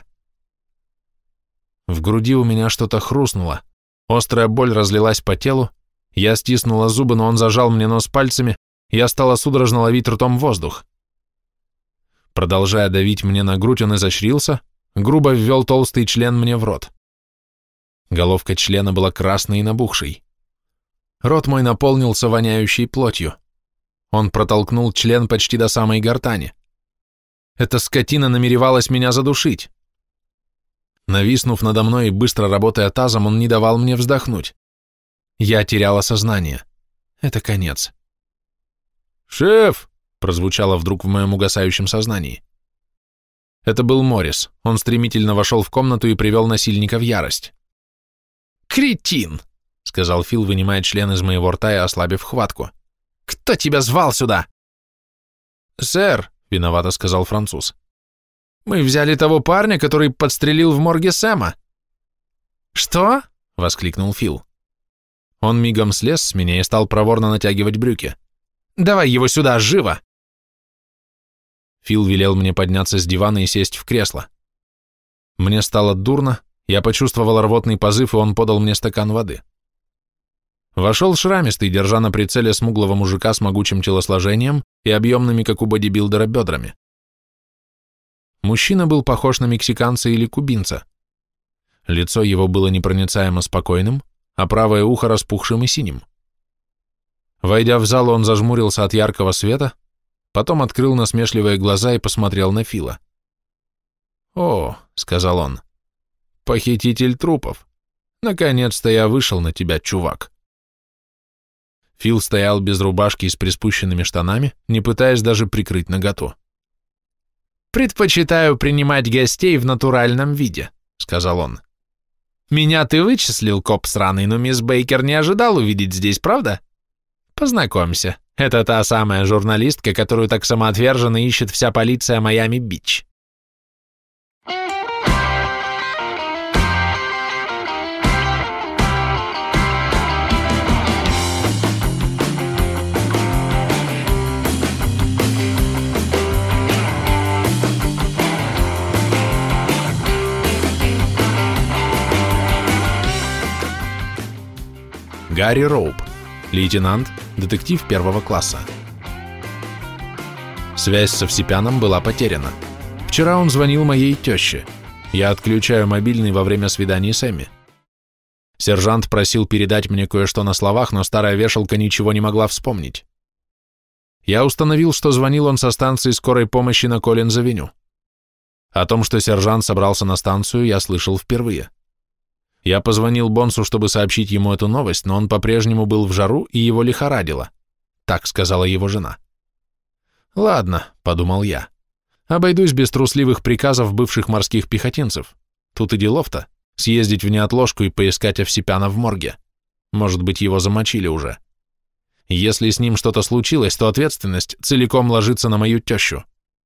S1: В груди у меня что-то хрустнуло, острая боль разлилась по телу, я стиснула зубы, но он зажал мне нос пальцами, я стала судорожно ловить ртом воздух. Продолжая давить мне на грудь, он изощрился, грубо ввел толстый член мне в рот. Головка члена была красной и набухшей. Рот мой наполнился воняющей плотью. Он протолкнул член почти до самой гортани. Эта скотина намеревалась меня задушить. Нависнув надо мной и быстро работая тазом, он не давал мне вздохнуть. Я теряла сознание. Это конец. «Шеф!» — прозвучало вдруг в моем угасающем сознании. Это был Моррис. Он стремительно вошел в комнату и привел насильника в ярость. «Кретин!» — сказал Фил, вынимая член из моего рта и ослабив хватку. «Кто тебя звал сюда?» «Сэр», — виновато сказал француз, — «мы взяли того парня, который подстрелил в морге Сэма». «Что?» — воскликнул Фил. Он мигом слез с меня и стал проворно натягивать брюки. «Давай его сюда, живо!» Фил велел мне подняться с дивана и сесть в кресло. Мне стало дурно, я почувствовал рвотный позыв, и он подал мне стакан воды. Вошел шрамистый, держа на прицеле смуглого мужика с могучим телосложением и объемными, как у бодибилдера, бедрами. Мужчина был похож на мексиканца или кубинца. Лицо его было непроницаемо спокойным, а правое ухо распухшим и синим. Войдя в зал, он зажмурился от яркого света, потом открыл насмешливые глаза и посмотрел на Фила. «О», — сказал он, — «похититель трупов. Наконец-то я вышел на тебя, чувак». Фил стоял без рубашки и с приспущенными штанами, не пытаясь даже прикрыть наготу. «Предпочитаю принимать гостей в натуральном виде», — сказал он. «Меня ты вычислил, коп сраный, но мисс Бейкер не ожидал увидеть здесь, правда? Познакомься, это та самая журналистка, которую так самоотверженно ищет вся полиция Майами-Бич». Гарри Роуп, лейтенант, детектив первого класса. Связь с Овсепяном была потеряна. Вчера он звонил моей теще. Я отключаю мобильный во время свиданий с Эмми. Сержант просил передать мне кое-что на словах, но старая вешалка ничего не могла вспомнить. Я установил, что звонил он со станции скорой помощи на Коллинз-авеню. О том, что сержант собрался на станцию, я слышал впервые. Я позвонил Бонсу, чтобы сообщить ему эту новость, но он по-прежнему был в жару и его лихорадило. Так сказала его жена. «Ладно», — подумал я, — «обойдусь без трусливых приказов бывших морских пехотинцев. Тут и делов-то, съездить в неотложку и поискать Овсепяна в морге. Может быть, его замочили уже. Если с ним что-то случилось, то ответственность целиком ложится на мою тещу».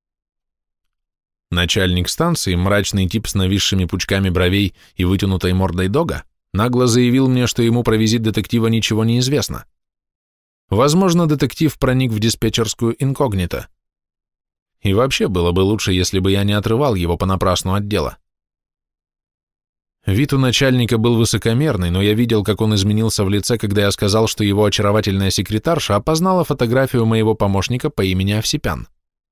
S1: Начальник станции, мрачный тип с нависшими пучками бровей и вытянутой мордой дога, нагло заявил мне, что ему про визит детектива ничего не известно. Возможно, детектив проник в диспетчерскую инкогнито. И вообще было бы лучше, если бы я не отрывал его понапрасну от дела. Вид у начальника был высокомерный, но я видел, как он изменился в лице, когда я сказал, что его очаровательная секретарша опознала фотографию моего помощника по имени Овсепян.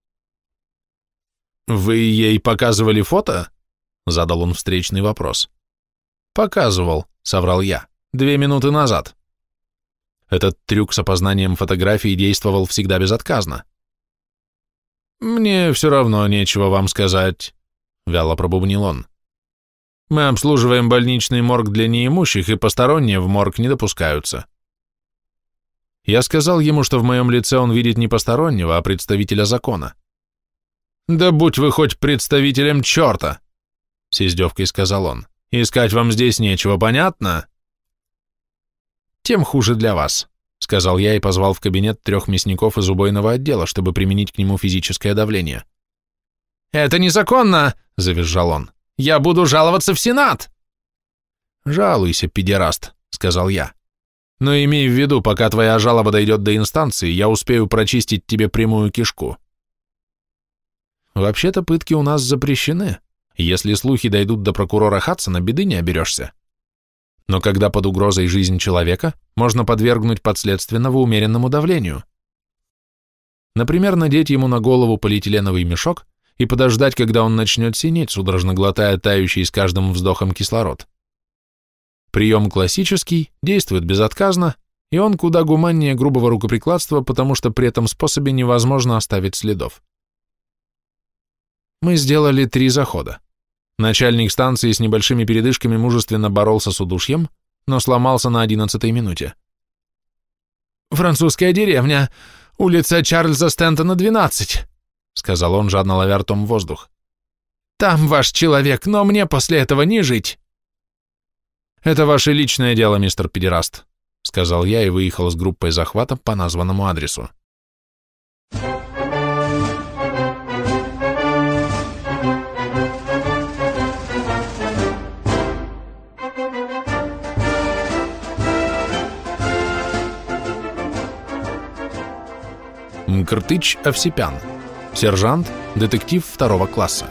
S1: «Вы ей показывали фото?» — задал он встречный вопрос. «Показывал», — соврал я, — 2 минуты назад. Этот трюк с опознанием фотографий действовал всегда безотказно. «Мне все равно нечего вам сказать», — вяло пробубнил он. «Мы обслуживаем больничный морг для неимущих, и посторонние в морг не допускаются». Я сказал ему, что в моем лице он видит не постороннего, а представителя закона. «Да будь вы хоть представителем черта!» — с издевкой сказал он. «Искать вам здесь нечего, понятно?» «Тем хуже для вас», — сказал я и позвал в кабинет 3 мясников из убойного отдела, чтобы применить к нему физическое давление. «Это незаконно!» — завизжал он. «Я буду жаловаться в Сенат!» «Жалуйся, педераст», — сказал я. «Но имей в виду, пока твоя жалоба дойдет до инстанции, я успею прочистить тебе прямую кишку». Вообще-то пытки у нас запрещены. Если слухи дойдут до прокурора Хадсона, беды не оберешься. Но когда под угрозой жизнь человека, можно подвергнуть подследственного умеренному давлению. Например, надеть ему на голову полиэтиленовый мешок и подождать, когда он начнет синеть, судорожно глотая тающий с каждым вздохом кислород. Прием классический, действует безотказно, и он куда гуманнее грубого рукоприкладства, потому что при этом способе невозможно оставить следов. Мы сделали 3 захода. Начальник станции с небольшими передышками мужественно боролся с удушьем, но сломался на 11-й минуте. «Французская деревня! «Улица Чарльза Стентона, 12», — сказал он, жадно ловя ртом воздух. «Там ваш человек, но мне после этого не жить». «Это ваше личное дело, мистер Педераст», — сказал я и выехал с группой захвата по названному адресу. Мкртыч Овсепян, сержант, детектив 2 класса.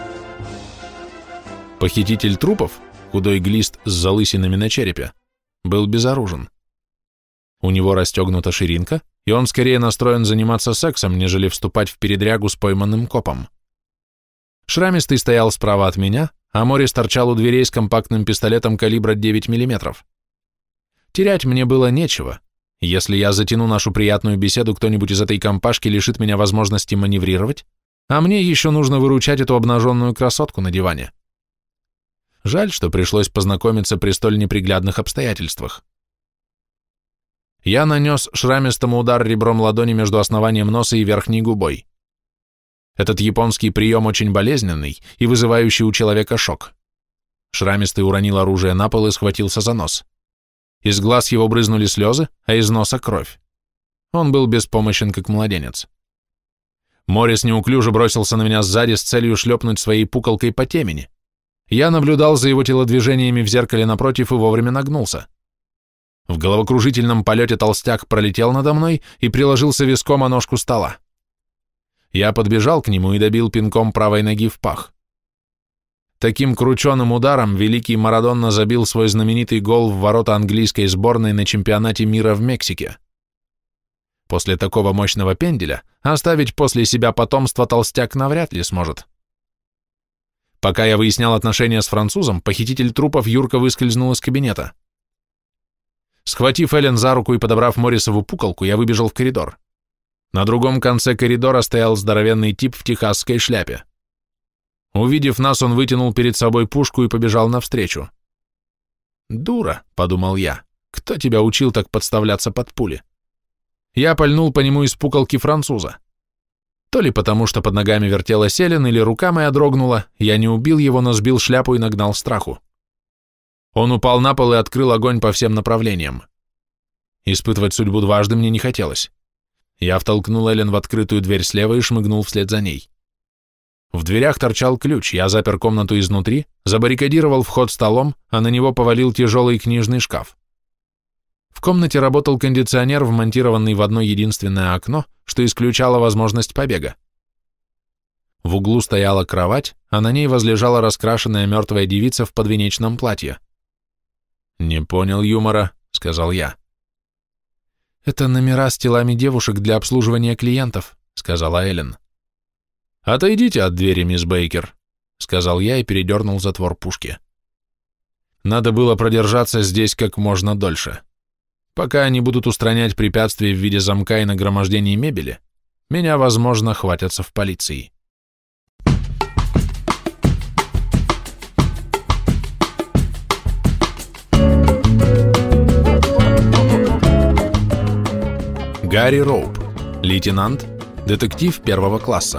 S1: Похититель трупов, худой глист с залысинами на черепе, был безоружен. У него расстегнута ширинка, и он скорее настроен заниматься сексом, нежели вступать в передрягу с пойманным копом. Шрамистый стоял справа от меня, а Морис торчал у дверей с компактным пистолетом калибра 9 мм. Терять мне было нечего. Если я затяну нашу приятную беседу, кто-нибудь из этой компашки лишит меня возможности маневрировать, а мне еще нужно выручать эту обнаженную красотку на диване. Жаль, что пришлось познакомиться при столь неприглядных обстоятельствах. Я нанес шрамистому удар ребром ладони между основанием носа и верхней губой. Этот японский прием очень болезненный и вызывающий у человека шок. Шрамистый уронил оружие на пол и схватился за нос. Из глаз его брызнули слезы, а из носа кровь. Он был беспомощен, как младенец. Морис неуклюже бросился на меня сзади с целью шлепнуть своей пуколкой по темени. Я наблюдал за его телодвижениями в зеркале напротив и вовремя нагнулся. В головокружительном полете толстяк пролетел надо мной и приложился виском о ножку стола. Я подбежал к нему и добил пинком правой ноги в пах. Таким крученым ударом великий Марадонна забил свой знаменитый гол в ворота английской сборной на чемпионате мира в Мексике. После такого мощного пенделя оставить после себя потомство толстяк навряд ли сможет. Пока я выяснял отношения с французом, похититель трупов юрко выскользнул из кабинета. Схватив Эллен за руку и подобрав Моррисову пуколку, я выбежал в коридор. На другом конце коридора стоял здоровенный тип в техасской шляпе. Увидев нас, он вытянул перед собой пушку и побежал навстречу. «Дура», — подумал я, — «кто тебя учил так подставляться под пули?» Я пальнул по нему из пуколки француза. То ли потому, что под ногами вертелась Эллен, или рука моя дрогнула, я не убил его, но сбил шляпу и нагнал страху. Он упал на пол и открыл огонь по всем направлениям. Испытывать судьбу дважды мне не хотелось. Я втолкнул Эллен в открытую дверь слева и шмыгнул вслед за ней. В дверях торчал ключ, я запер комнату изнутри, забаррикадировал вход столом, а на него повалил тяжелый книжный шкаф. В комнате работал кондиционер, вмонтированный в одно единственное окно, что исключало возможность побега. В углу стояла кровать, а на ней возлежала раскрашенная мертвая девица в подвенечном платье. «Не понял юмора», — сказал я. «Это номера с телами девушек для обслуживания клиентов», — сказала Эллен. «Отойдите от двери, мисс Бейкер», — сказал я и передернул затвор пушки. Надо было продержаться здесь как можно дольше. Пока они будут устранять препятствия в виде замка и нагромождений мебели, меня, возможно, хватятся в полиции. Гарри Роуп, лейтенант, детектив 1 класса.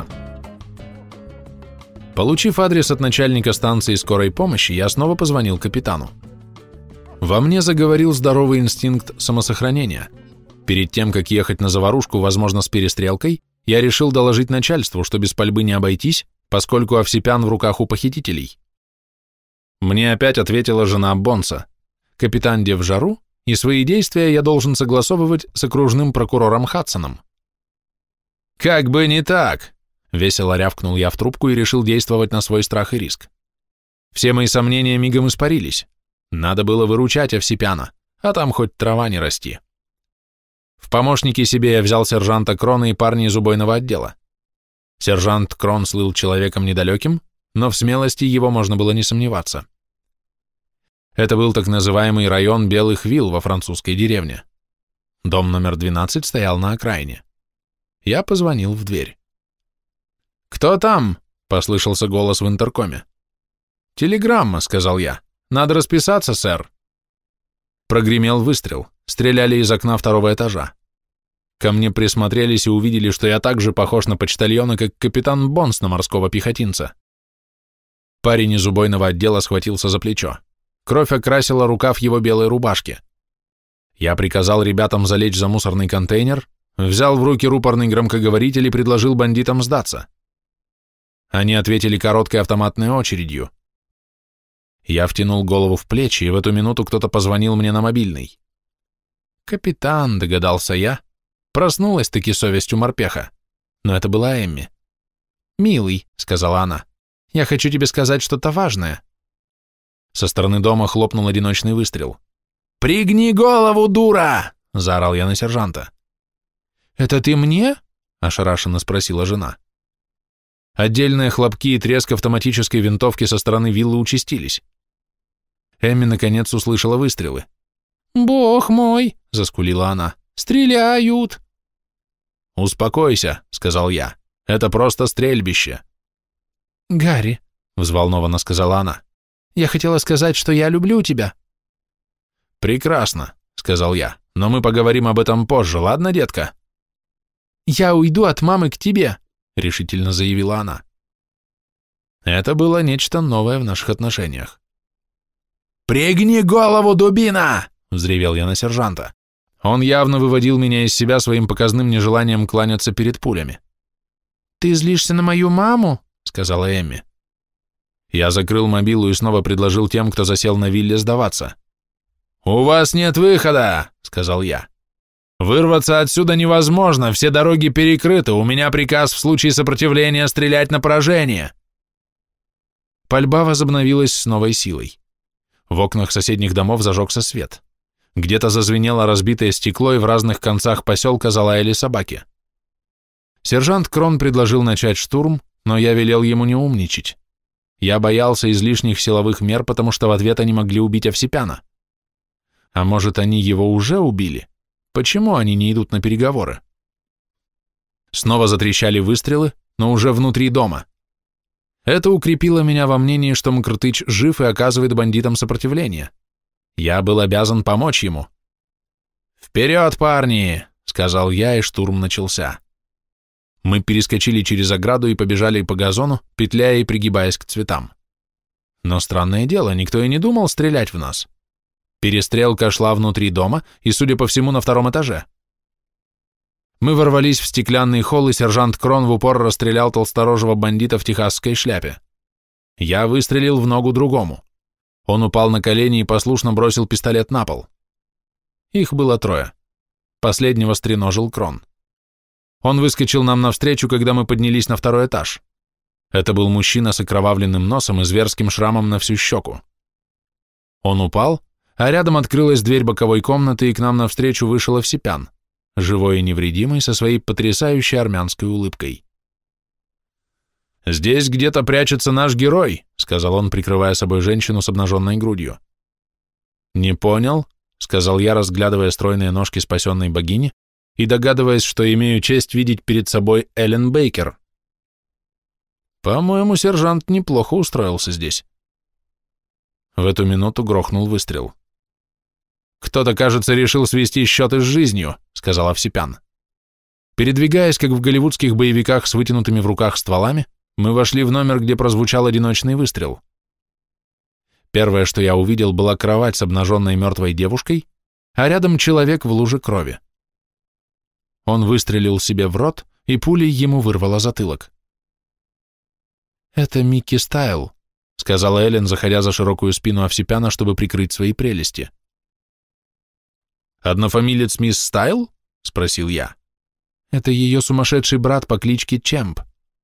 S1: Получив адрес от начальника станции скорой помощи, я снова позвонил капитану. Во мне заговорил здоровый инстинкт самосохранения. Перед тем, как ехать на заварушку, возможно, с перестрелкой, я решил доложить начальству, что без пальбы не обойтись, поскольку Овсепян в руках у похитителей. Мне опять ответила жена Бонса. Капитан де в жару, и свои действия я должен согласовывать с окружным прокурором Хадсоном. «Как бы не так!» — весело рявкнул я в трубку и решил действовать на свой страх и риск. Все мои сомнения мигом испарились. Надо было выручать Овсепяна, а там хоть трава не расти. В помощники себе я взял сержанта Крона и парня из убойного отдела. Сержант Крон слыл человеком недалеким, но в смелости его можно было не сомневаться. Это был так называемый район Белых Вилл во французской деревне. Дом номер 12 стоял на окраине. Я позвонил в дверь. «Кто там?» — послышался голос в интеркоме. «Телеграмма», — сказал я. «Надо расписаться, сэр». Прогремел выстрел. Стреляли из окна 2-го этажа. Ко мне присмотрелись и увидели, что я так же похож на почтальона, как капитан Бонс на морского пехотинца. Парень из убойного отдела схватился за плечо. Кровь окрасила рукав его белой рубашки. Я приказал ребятам залечь за мусорный контейнер, взял в руки рупорный громкоговоритель и предложил бандитам сдаться. Они ответили короткой автоматной очередью. Я втянул голову в плечи, и в эту минуту кто-то позвонил мне на мобильный. «Капитан», — догадался я, проснулась-таки совесть у морпеха. Но это была Эмми. «Милый», — сказала она, — «я хочу тебе сказать что-то важное». Со стороны дома хлопнул одиночный выстрел. «Пригни голову, дура!» — заорал я на сержанта. «Это ты мне?» — ошарашенно спросила жена. Отдельные хлопки и треск автоматической винтовки со стороны виллы участились. Эмми наконец услышала выстрелы. «Бог мой!» — заскулила она. «Стреляют!» «Успокойся», — сказал я. «Это просто стрельбище». «Гарри», — взволнованно сказала она, — «я хотела сказать, что я люблю тебя». «Прекрасно», — сказал я, — «но мы поговорим об этом позже, ладно, детка?» «Я уйду от мамы к тебе», — решительно заявила она. Это было нечто новое в наших отношениях. «Пригни голову, дубина!» — взревел я на сержанта. Он явно выводил меня из себя своим показным нежеланием кланяться перед пулями. «Ты злишься на мою маму?» — сказала Эмми. Я закрыл мобилу и снова предложил тем, кто засел на вилле, сдаваться. «У вас нет выхода!» — сказал я. «Вырваться отсюда невозможно, все дороги перекрыты, у меня приказ в случае сопротивления стрелять на поражение». Пальба возобновилась с новой силой. В окнах соседних домов зажегся свет. Где-то зазвенело разбитое стекло, и в разных концах поселка залаяли собаки. Сержант Крон предложил начать штурм, но я велел ему не умничать. Я боялся излишних силовых мер, потому что в ответ они могли убить Овсепяна. А может, они его уже убили? Почему они не идут на переговоры? Снова затрещали выстрелы, но уже внутри дома. Это укрепило меня во мнении, что Мкртыч жив и оказывает бандитам сопротивление. Я был обязан помочь ему. «Вперед, парни!» — сказал я, и штурм начался. Мы перескочили через ограду и побежали по газону, петляя и пригибаясь к цветам. Но странное дело, никто и не думал стрелять в нас. Перестрелка шла внутри дома и, судя по всему, на втором этаже. Мы ворвались в стеклянный холл, и сержант Крон в упор расстрелял толсторожего бандита в техасской шляпе. Я выстрелил в ногу другому. Он упал на колени и послушно бросил пистолет на пол. Их было трое. Последнего стреножил Крон. Он выскочил нам навстречу, когда мы поднялись на второй этаж. Это был мужчина с окровавленным носом и зверским шрамом на всю щеку. Он упал, а рядом открылась дверь боковой комнаты, и к нам навстречу вышел Овсепян, живой и невредимый, со своей потрясающей армянской улыбкой. «Здесь где-то прячется наш герой», — сказал он, прикрывая собой женщину с обнаженной грудью. «Не понял», — сказал я, разглядывая стройные ножки спасенной богини и догадываясь, что имею честь видеть перед собой Эллен Бейкер. По-моему, сержант неплохо устроился здесь. В эту минуту грохнул выстрел. «Кто-то, кажется, решил свести счеты с жизнью», — сказал Овсепян. Передвигаясь, как в голливудских боевиках с вытянутыми в руках стволами, мы вошли в номер, где прозвучал одиночный выстрел. Первое, что я увидел, была кровать с обнаженной мертвой девушкой, а рядом человек в луже крови. Он выстрелил себе в рот, и пулей ему вырвало затылок. «Это Микки Стайл», — сказала Эллен, заходя за широкую спину Овсепяна, чтобы прикрыть свои прелести. «Однофамилец мисс Стайл?» — спросил я. «Это ее сумасшедший брат по кличке Чемп».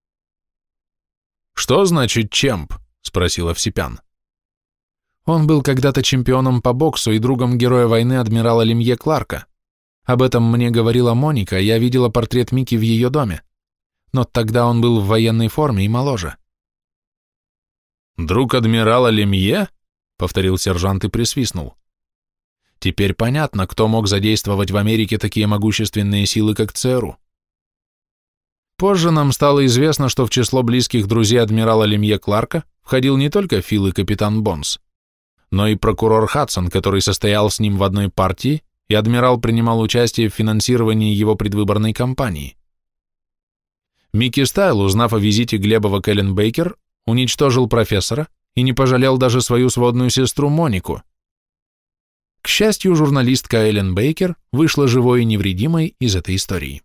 S1: «Что значит Чемп?» — спросил Овсепян. «Он был когда-то чемпионом по боксу и другом героя войны адмирала Лемье Кларка. Об этом мне говорила Моника, я видела портрет Микки в ее доме. Но тогда он был в военной форме и моложе». «Друг адмирала Лемье?» — повторил сержант и присвистнул. «Теперь понятно, кто мог задействовать в Америке такие могущественные силы, как ЦРУ». Позже нам стало известно, что в число близких друзей адмирала Лемье Кларка входил не только Фил и капитан Бонс, но и прокурор Хадсон, который состоял с ним в одной партии и адмирал принимал участие в финансировании его предвыборной кампании. Микки Стайл, узнав о визите Глебова к Эллен Бейкер, уничтожил профессора и не пожалел даже свою сводную сестру Монику. К счастью, журналистка Эллен Бейкер вышла живой и невредимой из этой истории.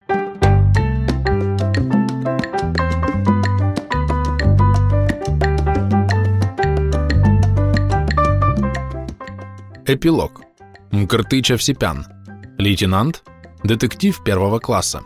S1: Эпилог. Мкртыч Овсепян. Лейтенант, детектив первого класса.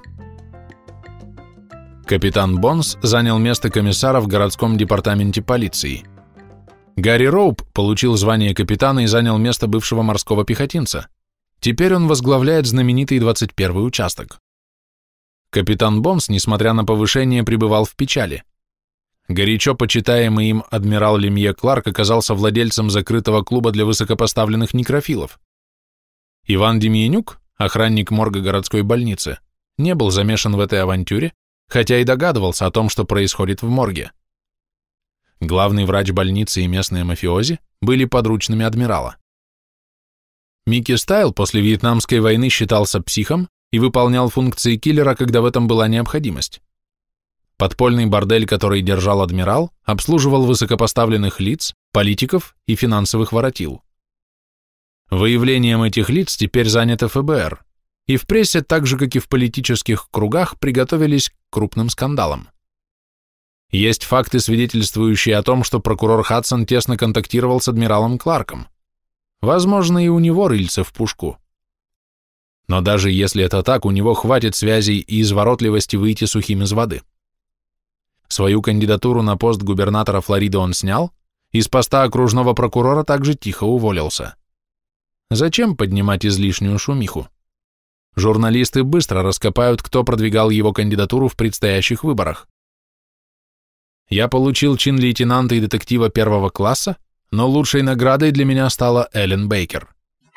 S1: Капитан Бонс занял место комиссара в городском департаменте полиции. Гарри Роуп получил звание капитана и занял место бывшего морского пехотинца. Теперь он возглавляет знаменитый 21-й участок. Капитан Бонс, несмотря на повышение, пребывал в печали. Горячо почитаемый им адмирал Лемье Кларк оказался владельцем закрытого клуба для высокопоставленных некрофилов. Иван Демьянюк, охранник морга городской больницы, не был замешан в этой авантюре, хотя и догадывался о том, что происходит в морге. Главный врач больницы и местные мафиози были подручными адмирала. Микки Стайл после Вьетнамской войны считался психом и выполнял функции киллера, когда в этом была необходимость. Подпольный бордель, который держал адмирал, обслуживал высокопоставленных лиц, политиков и финансовых воротил. Выявлением этих лиц теперь занято ФБР, и в прессе, так же, как и в политических кругах, приготовились к крупным скандалам. Есть факты, свидетельствующие о том, что прокурор Хадсон тесно контактировал с адмиралом Кларком. Возможно, и у него рыльце в пушку. Но даже если это так, у него хватит связей и изворотливости выйти сухим из воды. Свою кандидатуру на пост губернатора Флориды он снял, и с поста окружного прокурора также тихо уволился. Зачем поднимать излишнюю шумиху? Журналисты быстро раскопают, кто продвигал его кандидатуру в предстоящих выборах. Я получил чин лейтенанта и детектива первого класса, но лучшей наградой для меня стала Эллен Бейкер.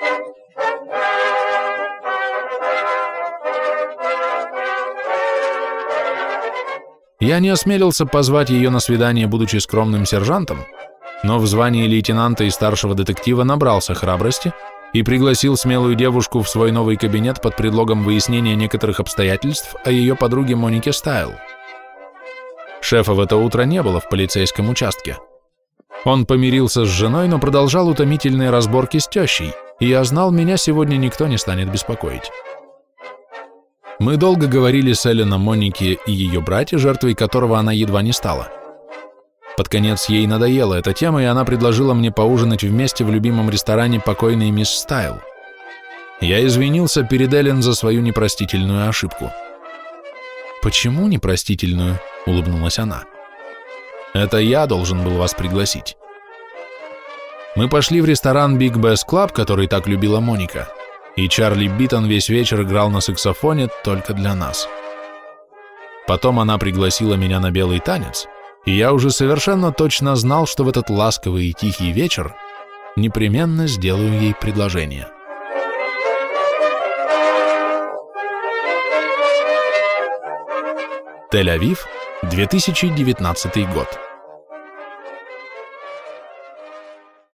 S1: Я не осмелился позвать ее на свидание, будучи скромным сержантом, но в звании лейтенанта и старшего детектива набрался храбрости и пригласил смелую девушку в свой новый кабинет под предлогом выяснения некоторых обстоятельств о ее подруге Монике Стайл. Шефа в это утро не было в полицейском участке. Он помирился с женой, но продолжал утомительные разборки с тещей, и я знал, меня сегодня никто не станет беспокоить. Мы долго говорили с Эллен о Монике и ее брате, жертвой которого она едва не стала. Под конец ей надоела эта тема, и она предложила мне поужинать вместе в любимом ресторане покойной мисс Стайл. Я извинился перед Эллен за свою непростительную ошибку. «Почему непростительную?» — улыбнулась она. «Это я должен был вас пригласить». Мы пошли в ресторан Big Bass Club, который так любила Моника, и Чарли Биттон весь вечер играл на саксофоне только для нас. Потом она пригласила меня на белый танец, и я уже совершенно точно знал, что в этот ласковый и тихий вечер непременно сделаю ей предложение. Тель-Авив, 2019 год.